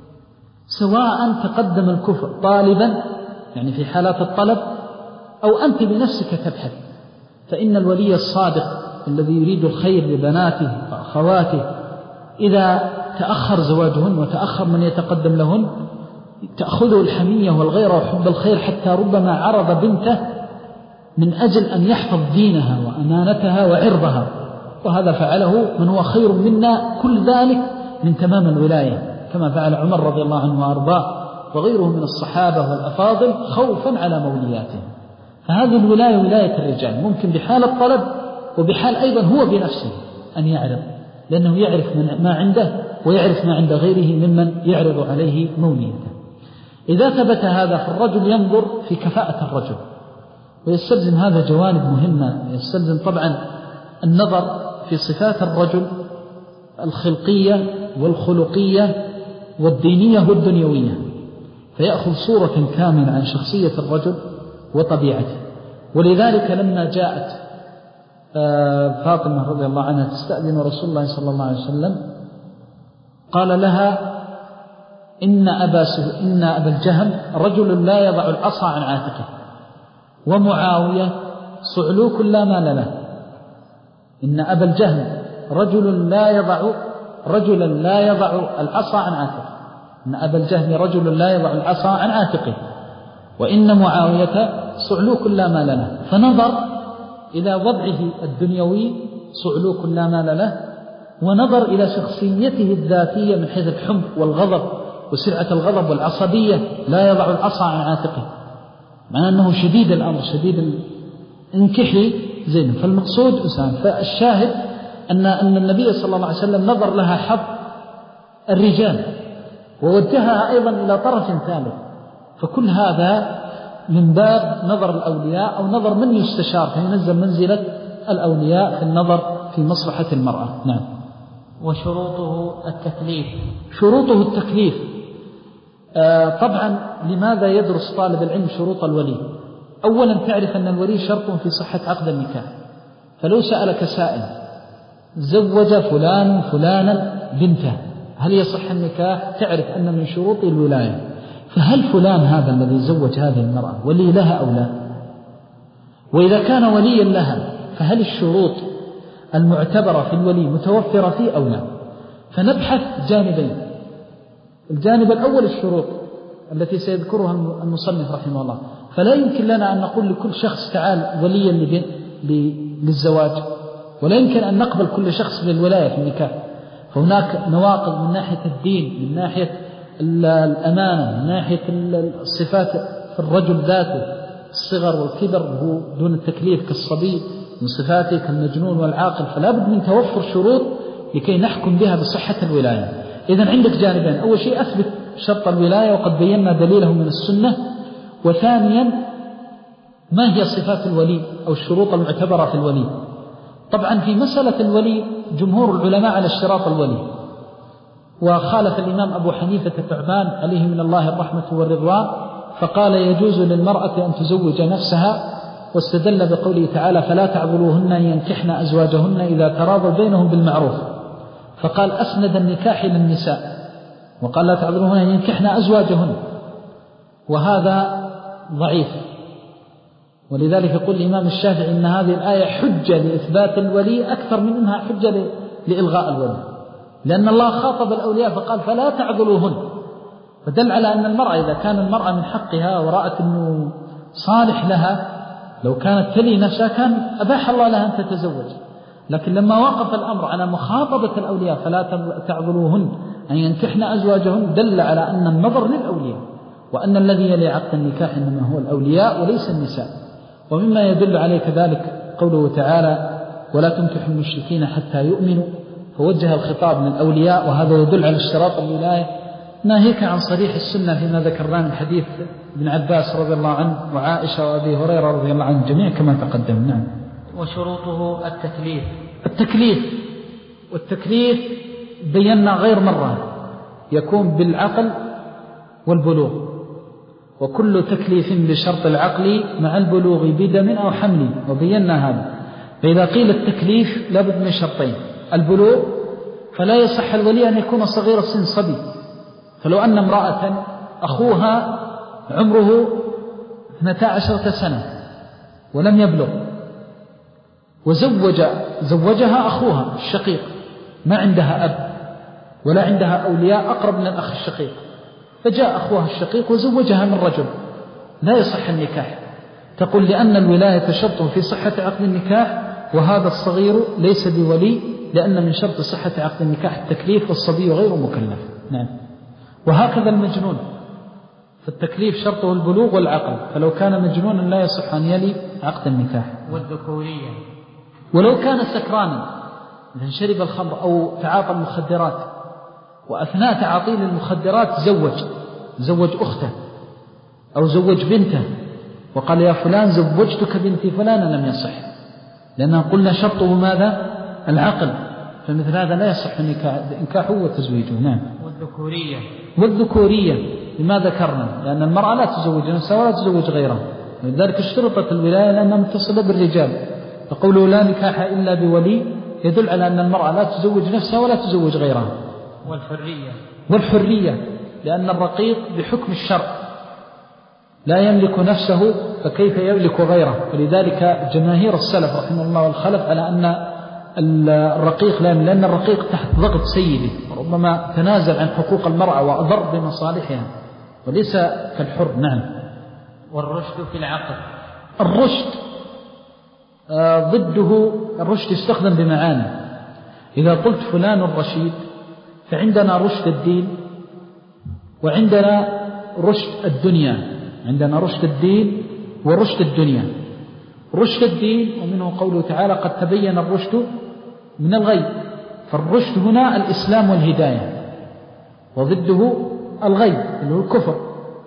سواء تقدم الكفء طالبا يعني في حالات الطلب أو أنت بنفسك تبحث، فإن الولي الصادق الذي يريد الخير لبناته وأخواته إذا تأخر زواجهن وتأخر من يتقدم لهن تأخذه الحمية والغيرة وحب الخير، حتى ربما عرض بنته من أجل أن يحفظ دينها وأمانتها وعرضها، وهذا فعله من هو خير منا، كل ذلك من تمام الولاية، كما فعل عمر رضي الله عنه وأرضاه وغيره من الصحابة والأفاضل خوفا على مولياتهم. فهذه الولاية ولاية الرجال، ممكن بحال الطلب وبحال أيضا هو بنفسه أن يعرض، لأنه يعرف ما عنده ويعرف ما عند غيره ممن يعرض عليه موليته. إذا ثبت هذا فالرجل ينظر في كفاءة الرجل، ويستلزم هذا جوانب مهمة، يستلزم طبعا النظر في صفات الرجل الخلقية والخلقية والدينية والدنيوية، فيأخذ صورة كاملة عن شخصية الرجل وطبيعته. ولذلك لما جاءت فاطمة رضي الله عنها تستأذن رسول الله صلى الله عليه وسلم قال لها إن أبا, إن أبا الجهم رجل لا يضع العصا عن عاتقه، ومعاوية صعلوك لا مال له. إن أبا الجهم رجل لا يضع رجلا لا يضع العصا عن عاتقه، إن أبا الجهم رجل لا يضع العصا عن عاتقه، وإن معاوية صعلوك لا مال له. فنظر إلى وضعه الدنيوي صعلوك لا مال له، ونظر إلى شخصيته الذاتية من حيث الحمق والغضب وسرعة الغضب والعصبية، لا يضع العصا عن عاتقه، مع أنه شديد الأمر شديد انكحي زين. فالمقصود إنسان، فالشاهد أن أن النبي صلى الله عليه وسلم نظر لها حظ الرجال ووجهها أيضا إلى طرف ثالث. فكل هذا من باب نظر الأولياء أو نظر من يستشار، فينزل منزلة الأولياء في النظر في مصلحة المرأة. نعم. وشروطه التكليف. شروطه التكليف آه طبعا لماذا يدرس طالب العلم شروط الولي؟ أولا تعرف أن الولي شرط في صحة عقد النكاح، فلو سألك سائل زوج فلان فلانا بنته هل يصح النكاح، تعرف أن من شروط الولاية. فهل فلان هذا الذي زوج هذه المرأة ولي لها أو لا؟ وإذا كان وليا لها فهل الشروط المعتبرة في الولي متوفرة فيه أو لا؟ فنبحث جانبين. الجانب الأول الشروط التي سيذكرها المصنف رحمه الله. فلا يمكن لنا أن نقول لكل شخص تعال وليا للزواج، ولا يمكن أن نقبل كل شخص للولاية في النكاح. فهناك نواقض من ناحية الدين، من ناحية الأمانة، من ناحية الصفات في الرجل ذاته، الصغر والكبر وهو دون التكليف كالصبي، من صفاته كالمجنون والعاقل. فلا بد من توفر شروط لكي نحكم بها بصحة الولاية. إذن عندك جانبين، أول شيء أثبت شرط الولاية وقد بينا دليله من السنة، وثانيا ما هي صفات الولي أو الشروط المعتبرة في الولي. طبعا في مسألة الولي جمهور العلماء على اشتراط الولي، وخالف الإمام أبو حنيفة الثعبان عليه من الله الرحمة والرضوان، فقال يجوز للمرأة أن تزوج نفسها، واستدل بقوله تعالى فلا تعذلوهن أن ينكحن أزواجهن إذا تراضوا بينهم بالمعروف، فقال أسند النكاح للنساء، وقال لا تعذلوهن أن ينكحن أزواجهن، وهذا ضعيف. ولذلك يقول الإمام الشافعي إن هذه الآية حجة لإثبات الولي أكثر من أنها حجة لإلغاء الولي، لأن الله خاطب الأولياء فقال فلا تعذلوهن، فدل على أن المرأة إذا كان المرأة من حقها ورأت أنه صالح لها لو كانت تلي نفسها كان أباح الله لها أن تتزوج. لكن لما وقف الأمر على مخاطبة الأولياء فلا تعذلوهن أن ينكحن أزواجهن، دل على أن النظر للأولياء، وأن الذي يلي عقد النكاح إنما هو الأولياء وليس النساء. ومما يدل عليه كذلك قوله تعالى ولا تنكحوا المشركين حتى يؤمنوا، فوجه الخطاب للأولياء، وهذا يدل على اشتراط الولاية، ناهيك عن صريح السنة فيما ذكرناه من حديث ابن عباس رضي الله عنه وعائشة وأبي هريرة رضي الله عنه جميع كما تقدم. نعم. وشروطه التكليف. التكليف والتكليف بينا غير مرة، يكون بالعقل والبلوغ، وكل تكليف بشرط العقل مع البلوغ بدم أو حمل، وبينا هذا. فإذا قيل التكليف لابد من شرطين: البلوغ، فلا يصح الولي أن يكون صغير السن صبي. فلو أن امرأة أخوها عمره اثنتا عشرة سنة ولم يبلغ، وزوج زوجها أخوها الشقيق، ما عندها أب ولا عندها أولياء أقرب من الأخ الشقيق، فجاء أخوها الشقيق وزوجها من رجل، لا يصح النكاح. تقول لأن الولاية شرط في صحة عقد النكاح، وهذا الصغير ليس بولي، لأن من شرط صحة عقد النكاح التكليف، والصبي غير مكلف. نعم. وهكذا المجنون، فالتكليف شرطه البلوغ والعقل، فلو كان مجنونا لا يصح أن يلي عقد النكاح. والذكورية، ولو كان سكرانا إذا شرب الخمر أو تعاطى المخدرات، وأثناء تعاطيه المخدرات زوج زوج أخته أو زوج بنته وقال يا فلان زوجتك بنتي فلانة، لم يصح، لأننا قلنا شرطه ماذا؟ العقل، فمثل هذا لا يصح نكاحه وتزويجه. نعم. والذكورية، والذكورية لما ذكرنا، لأن المرأة لا تزوج نفسها ولا تزوج غيرها، ولذلك اشترطت الولاية لأنها متصلة بالرجال، فقوله لا نكاح إلا بولي يدل على أن المرأة لا تزوج نفسها ولا تزوج غيرها. والحرية، والحرية لأن الرقيق بحكم الشرع لا يملك نفسه، فكيف يملك غيره؟ ولذلك جماهير السلف رحمه الله والخلف على أن الرقيق لا يملك، لأن الرقيق تحت ضغط سيده، ربما تنازل عن حقوق المرأة وأضر بمصالحها، وليس كالحر. نعم. والرشد في العقل، الرشد آه ضده، الرشد يستخدم بمعاني. إذا قلت فلان الرشيد فعندنا رشد الدين وعندنا رشد الدنيا، عندنا رشد الدين ورشد الدنيا. رشد الدين ومنه قوله تعالى قد تبين الرشد من الغي، فالرشد هنا الإسلام والهداية، وضده الغي اللي هو الكفر.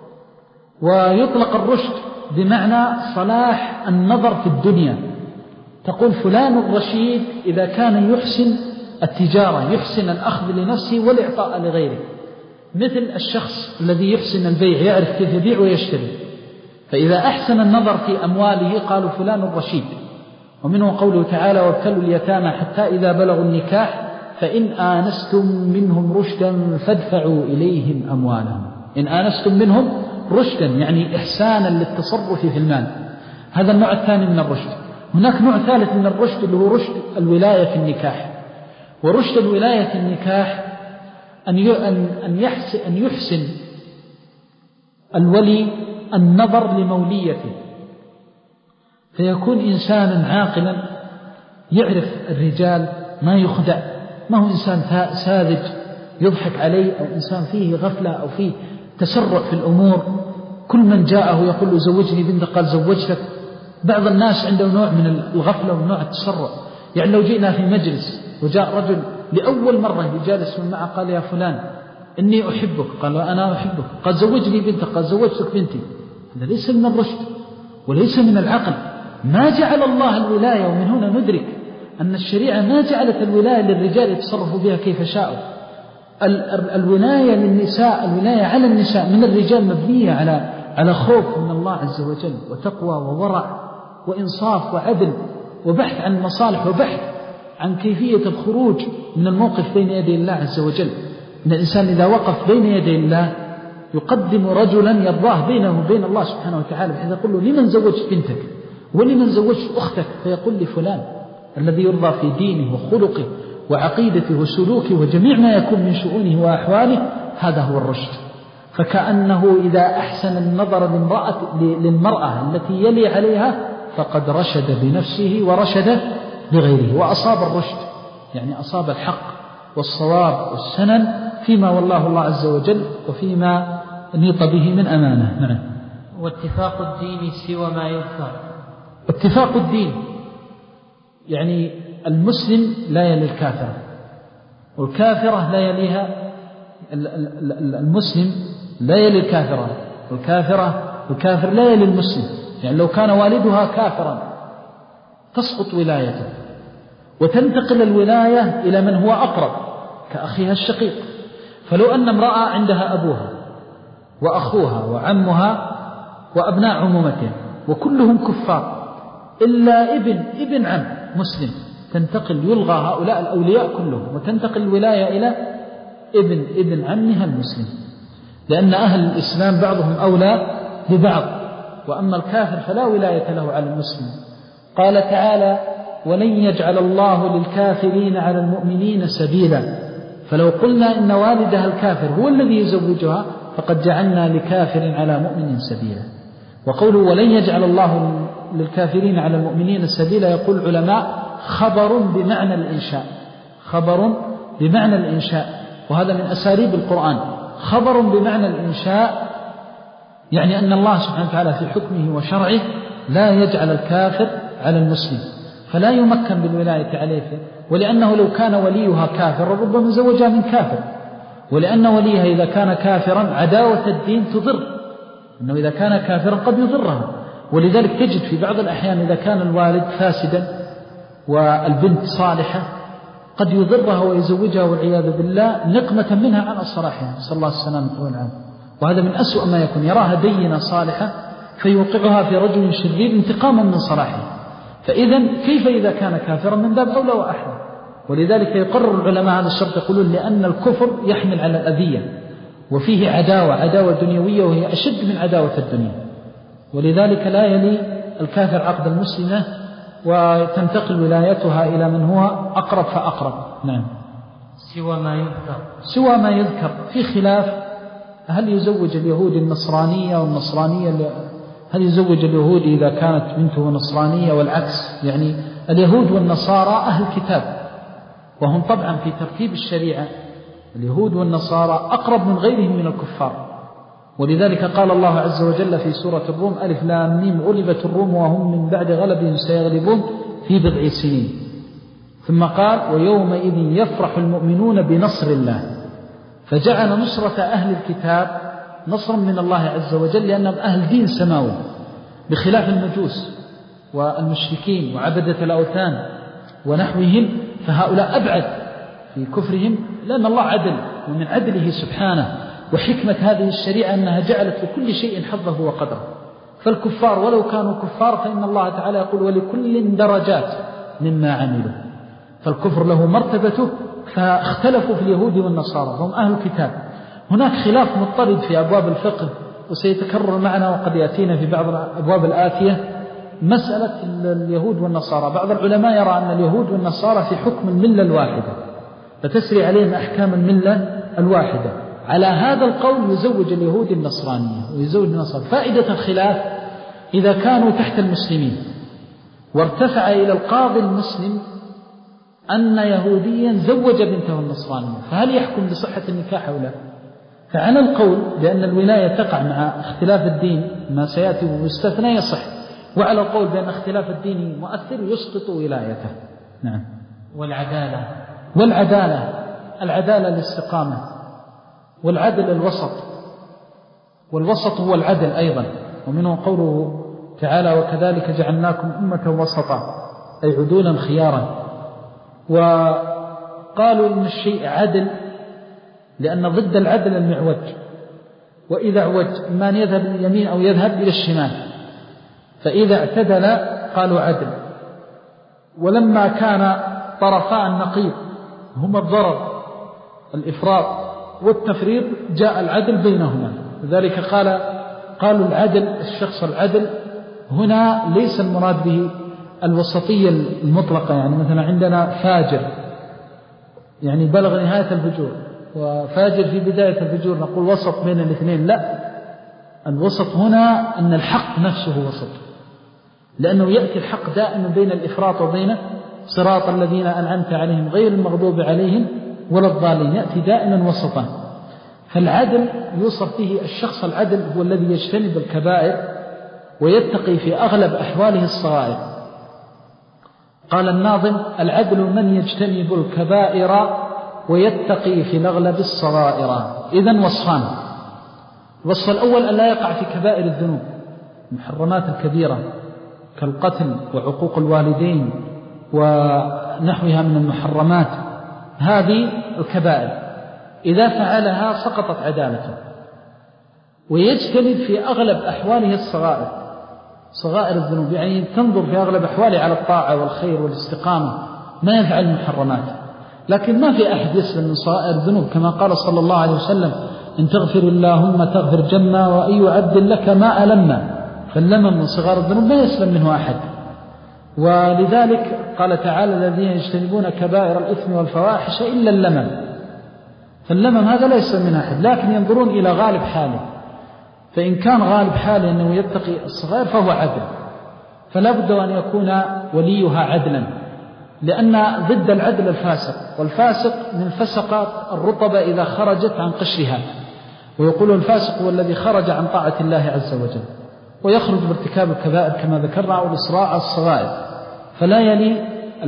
ويطلق الرشد بمعنى صلاح النظر في الدنيا، تقول فلان الرشيد إذا كان يحسن التجارة، يحسن الأخذ لنفسه والإعطاء لغيره، مثل الشخص الذي يحسن البيع، يعرف كيف يبيع ويشتري، فإذا أحسن النظر في أمواله قالوا فلان الرشيد. ومنه قوله تعالى وابتلوا اليتامى حتى إذا بلغوا النكاح فإن آنستم منهم رشدا فادفعوا إليهم أموالهم. إن آنستم منهم رشدا يعني إحسانا للتصرف في المال، هذا النوع الثاني من الرشد. هناك نوع ثالث من الرشد اللي هو رشد الولاية في النكاح. ورشد الولاية في النكاح أن يحسن, أن يحسن الولي النظر لموليته، فيكون إنسانا عاقلا يعرف الرجال، ما يخدع، ما هو إنسان ساذج يضحك عليه، أو إنسان فيه غفلة أو فيه تسرع في الأمور، كل من جاءه يقول له زوجني بنت قال زوجتك. بعض الناس عنده نوع من الغفلة ونوع التسرع، يعني لو جئنا في مجلس وجاء رجل لأول مرة يجالس معه قال يا فلان إني أحبك، قال أنا أحبك، قال زوجني بنتك، قال زوجتك بنتي، هذا ليس من الرشد وليس من العقل. ما جعل الله الولاية، ومن هنا ندرك أن الشريعة ما جعلت الولاية للرجال يتصرفوا بها كيف شاءوا. الولاية للنساء، الولاية على النساء من الرجال مبنية على على خوف من الله عز وجل وتقوى وورع وإنصاف وعدل وبحث عن مصالح وبحث عن كيفية الخروج من الموقف بين يدي الله عز وجل. إن الإنسان إذا وقف بين يدي الله يقدم رجلا يرضاه بينه وبين الله سبحانه وتعالى، بحيث يقول له لمن زوجت بنتك ولمن زوجت أختك، فيقول لفلان الذي يرضى في دينه وخلقه وعقيدته وسلوكه وجميع ما يكون من شؤونه وأحواله، هذا هو الرشد. فكأنه إذا أحسن النظر للمرأة التي يلي عليها فقد رشد بنفسه ورشد بغيره، وأصاب الرشد، يعني أصاب الحق والصواب والسنن فيما والله الله عز وجل وفيما نيط به من أمانة. نعم. واتفاق الدين سوى ما يذكر. اتفاق الدين يعني المسلم لا يلي الكافرة، والكافرة لا يليها المسلم، لا يلي الكافرة، والكافرة والكافر لا يلي المسلم. يعني لو كان والدها كافرا تسقط ولايته، وتنتقل الولاية إلى من هو أقرب كأخيها الشقيق. فلو أن امرأة عندها أبوها وأخوها وعمها وأبناء عمومتهم وكلهم كفار إلا ابن ابن عم مسلم تنتقل، يلغى هؤلاء الأولياء كلهم وتنتقل الولاية إلى ابن ابن عمها المسلم، لأن أهل الإسلام بعضهم أولى ببعض، وأما الكافر فلا ولاية له على المسلم. قال تعالى: ولن يجعل الله للكافرين على المؤمنين سبيلا. فلو قلنا إن والدها الكافر هو الذي يزوجها فقد جعلنا لكافر على مؤمن سبيلا. وقوله ولن يجعل الله للكافرين على المؤمنين سبيلا، يقول العلماء خبر بمعنى الإنشاء، خبر بمعنى الإنشاء، وهذا من أساليب القرآن. خبر بمعنى الإنشاء يعني أن الله سبحانه وتعالى في حكمه وشرعه لا يجعل الكافر على المسلم، فلا يمكن بالولاية عليه، ولأنه لو كان وليها كافر ربما زوجها من كافر، ولأن وليها إذا كان كافرا عداوة الدين تضر، إنه إذا كان كافرا قد يضرها. ولذلك تجد في بعض الأحيان إذا كان الوالد فاسدا والبنت صالحة قد يضرها ويزوجها والعياذ بالله نقمة منها على صلاحها، نسأل الله السلامة والعافية. وهذا من أسوأ ما يكون، يراها دينة صالحة فيوقعها في رجل شرير انتقاما من صلاحه. فإذا كيف إذا كان كافرا؟ من باب أولى وأحرى. ولذلك يقرر العلماء هذا الشرط، يقولون لأن الكفر يحمل على الأذية وفيه عداوة عداوة دنيوية وهي أشد من عداوة الدنيا، ولذلك لا يلي الكافر عقد المسلمة وتنتقل ولايتها إلى من هو أقرب فأقرب. نعم. سوى ما يذكر سوى ما يذكر في خلاف، هل يزوج اليهود النصرانية والنصرانية، هل يزوج اليهود إذا كانت بنته نصرانية والعكس؟ يعني اليهود والنصارى أهل كتاب، وهم طبعا في ترتيب الشريعة اليهود والنصارى أقرب من غيرهم من الكفار. ولذلك قال الله عز وجل في سورة الروم: ألف لام ميم غلبت الروم وهم من بعد غلبهم سيغلبون في بضع سنين. ثم قال: ويومئذ يفرح المؤمنون بنصر الله. فجعل نصرة أهل الكتاب نصرا من الله عز وجل لأنهم أهل دين سماوي، بخلاف المجوس والمشركين وعبدة الأوثان ونحوهم، فهؤلاء أبعد في كفرهم، لأن الله عدل، ومن عدله سبحانه وحكمة هذه الشريعة أنها جعلت لكل شيء حظه وقدره. فالكفار ولو كانوا كفار فإن الله تعالى يقول: ولكل درجات مما عملوا. فالكفر له مرتبته، فاختلفوا في اليهود والنصارى، هم أهل الكتاب. هناك خلاف مضطرد في أبواب الفقه وسيتكرر معنا وقد يأتينا في بعض الأبواب الآتية، مسألة اليهود والنصارى. بعض العلماء يرى أن اليهود والنصارى في حكم الملة الواحدة، فتسري عليهم أحكام الملة الواحدة. على هذا القول يزوج اليهود النصرانية ويزوج النصارى. فائدة الخلاف إذا كانوا تحت المسلمين وارتفع إلى القاضي المسلم أن يهوديا زوج بنته النصرانية، فهل يحكم بصحة النكاح أو لا؟ فعلى القول بأن الولاية تقع مع اختلاف الدين ما سيأتي ويستثنى يصح، وعلى القول بأن اختلاف الدين مؤثر يسقط ولايته. نعم. والعدالة والعدالة العدالة الاستقامة، والعدل الوسط، والوسط هو العدل أيضا. ومنه قوله تعالى: وكذلك جعلناكم أمة وسطا، أي عدولا خيارا. وقالوا إن الشيء عدل لأن ضد العدل المعوج، وإذا اعوج إما أن يذهب لليمين أو يذهب إلى الشمال، فإذا اعتدل قالوا عدل. ولما كان طرفا النقيض هما الضرر الإفراط والتفريط جاء العدل بينهما. لذلك قال قالوا العدل الشخص العدل هنا ليس المراد به الوسطية المطلقة، يعني مثلا عندنا فاجر يعني بلغ نهاية الفجور وفاجر في بداية الفجور، نقول وسط بين الاثنين. لا، الوسط هنا أن الحق نفسه وسط، لأنه يأتي الحق دائما بين الإفراط وبين صراط الذين أنعمت عليهم غير المغضوب عليهم ولا الضالين، يأتي دائما وسطا. فالعدل يوصف فيه الشخص العدل هو الذي يجتنب الكبائر ويتقي في أغلب أحواله الصغائر. قال الناظم: العدل من يجتنب الكبائر ويتقي في الأغلب الصغائر. إذن وصفان: الوصف الأول أن لا يقع في كبائر الذنوب، المحرمات الكبيرة كالقتل وعقوق الوالدين ونحوها من المحرمات، هذه الكبائر إذا فعلها سقطت عدالته. ويجتنب في أغلب أحواله الصغائر، صغائر الذنوب، يعني تنظر في أغلب أحواله على الطاعة والخير والاستقامة، ما يفعل المحرمات. لكن ما في أحد يسلم من صغائر الذنوب، كما قال صلى الله عليه وسلم: إن تغفر اللهم تغفر جما، وأي عبد لك ما ألم. فاللمم من صغار الذنوب لا يسلم منه أحد. ولذلك قال تعالى: الذين يجتنبون كبائر الإثم والفواحش إلا اللمم. فاللمم هذا لا يسلم منه أحد، لكن ينظرون إلى غالب حاله، فإن كان غالب حاله أنه يتقي الصغائر فهو عدل، فلا بد أن يكون وليها عدلا، لأن ضد العدل الفاسق، والفاسق من فسقات الرطبة إذا خرجت عن قشرها، ويقول الفاسق هو الذي خرج عن طاعة الله عز وجل، ويخرج بارتكاب الكبائر كما ذكرنا، أو الإصراع على الصغائر. فلا يلي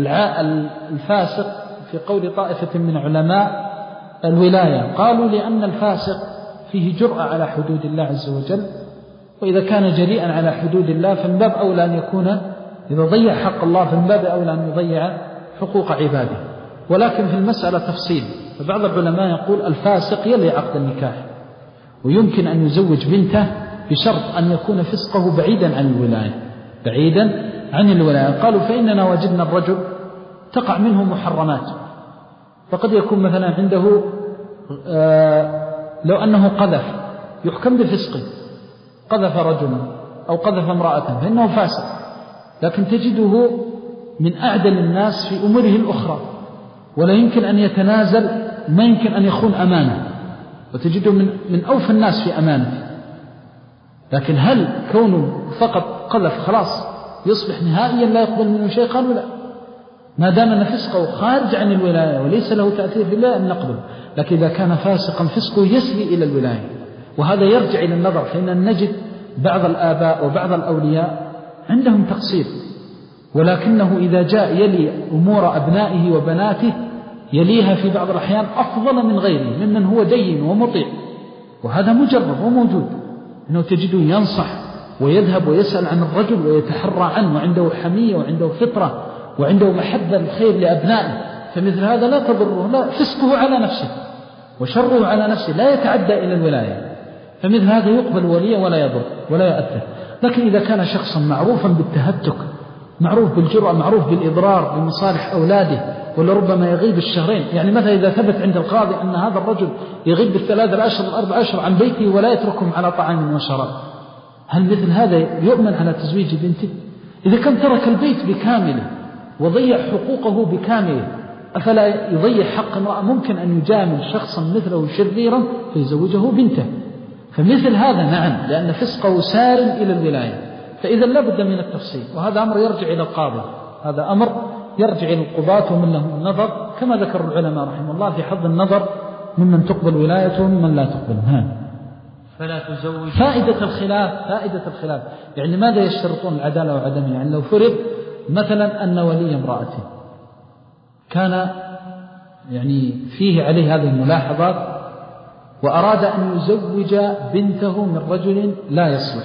الفاسق في قول طائفة من علماء الولاية، قالوا لأن الفاسق فيه جرأة على حدود الله عز وجل، وإذا كان جريئا على حدود الله فمن باب أولى أن يكون، إذا ضيع حق الله فمن باب أولى أن يضيع حقوق عباده. ولكن في المسألة تفصيل، فبعض العلماء يقول الفاسق يلي عقد النكاح، ويمكن أن يزوج بنته بشرط أن يكون فسقه بعيدا عن الولاية، بعيدا عن الولاية. قالوا: فإننا وجدنا الرجل تقع منه محرمات، فقد يكون مثلا عنده آه لو أنه قذف يحكم بفسقه، قذف رجلا أو قذف امرأة فإنه فاسق، لكن تجده من أعدل الناس في أموره الأخرى، ولا يمكن أن يتنازل، ما يمكن أن يخون أمانة، وتجده من, من أوفى الناس في أمانته. لكن هل كونه فقط قذف خلاص يصبح نهائيا لا يقبل منه شيء؟ قالوا لا، ما دام أن فسقه خارج عن الولاية وليس له تأثير في الله أن نقبل. لكن إذا كان فاسقا فسقه يسري إلى الولاية، وهذا يرجع إلى النظر، فإن نجد بعض الآباء وبعض الأولياء عندهم تقصير، ولكنه إذا جاء يلي أمور أبنائه وبناته يليها في بعض الأحيان أفضل من غيره ممن هو دين ومطيع، وهذا مجرب وموجود، أنه تجده ينصح ويذهب ويسأل عن الرجل ويتحرى عنه، وعنده حمية وعنده فطرة وعنده محبة الخير لأبنائه. فمثل هذا لا تضره، لا، فسقه على نفسه وشره على نفسه، لا يتعدى إلى الولاية. فمثل هذا يقبل وليا ولا يضر ولا يؤثر. لكن إذا كان شخصا معروفا بالتهتك، معروف بالجرأة، معروف بالإضرار بمصالح أولاده، ولربما يغيب الشهرين، يعني مثلا إذا ثبت عند القاضي أن هذا الرجل يغيب بالثلاثة الأشهر الأربع أشهر عن بيته ولا يتركهم على طعام وشراب، هل مثل هذا يؤمن على تزويج بنته؟ إذا كان ترك البيت بكامله وضيع حقوقه بكامله، أفلا يضيع حق امرأة؟ ممكن أن يجامل شخصا مثله شريرا فيزوجه بنته. فمثل هذا نعم، لأن فسقه سار إلى الولاية، فإذا لابد من التفصيل، وهذا أمر يرجع إلى القاضي، هذا أمر يرجع إلى القضاة ومن لهم النظر، كما ذكر العلماء رحمه الله في حظ النظر ممن تقبل ولايته وممن لا تقبل. ها. فلا تزوج. فائدة الخلاف، فائدة الخلاف يعني ماذا يشترطون العدالة وعدمها؟ يعني لو فرض مثلا أن ولي امرأته كان يعني فيه عليه هذه الملاحظات، وأراد أن يزوج بنته من رجل لا يصلح،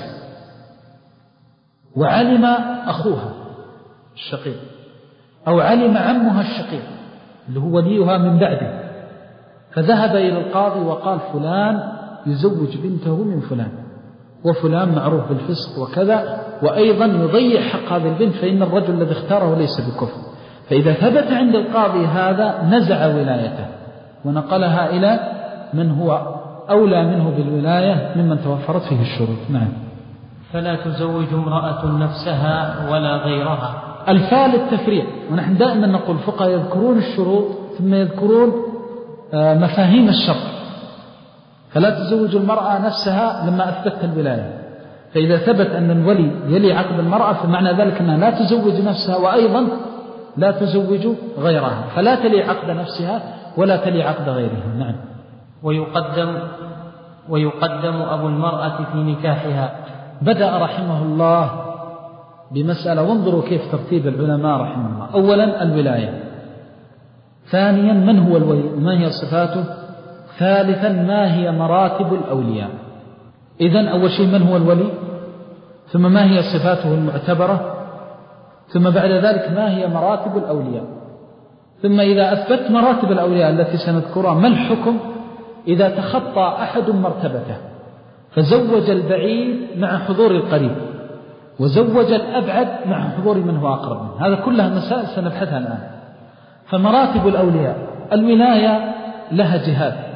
وعلم أخوها الشقيق أو علم عمها الشقيق اللي هو وليها من بعده، فذهب إلى القاضي وقال: فلان يزوج بنته من فلان، وفلان معروف بالفسق وكذا، وأيضا يضيع حق هذه البنت، فإن الرجل الذي اختاره ليس بكفر. فإذا ثبت عند القاضي هذا نزع ولايته ونقلها إلى من هو أولى منه بالولاية ممن توفرت فيه الشروط. نعم. فلا تزوج امرأة نفسها ولا غيرها. الفاء للتفريع، ونحن دائما نقول الفقهاء يذكرون الشروط ثم يذكرون مفاهيم الشرط. فلا تزوج المرأة نفسها لما أثبتت الولاية، فإذا ثبت أن الولي يلي عقد المرأة فمعنى ذلك أنها لا تزوج نفسها، وأيضا لا تزوج غيرها، فلا تلي عقد نفسها ولا تلي عقد غيرها. نعم. ويقدم ويقدم أبو المرأة في نكاحها. بدأ رحمه الله بمسألة، وانظروا كيف ترتيب العلماء رحمه الله. أولا الولاية، ثانيا من هو الولي وما هي صفاته، ثالثا ما هي مراتب الأولياء. إذن أول شيء من هو الولي، ثم ما هي صفاته المعتبرة، ثم بعد ذلك ما هي مراتب الأولياء، ثم إذا أثبت مراتب الأولياء التي سنذكرها ما الحكم إذا تخطى أحد مرتبته. فزوج البعيد مع حضور القريب، وزوج الأبعد مع حضور من هو أقرب منه. هذا كلها مسائل سنبحثها الآن. فمراتب الأولياء: الولاية لها جهات،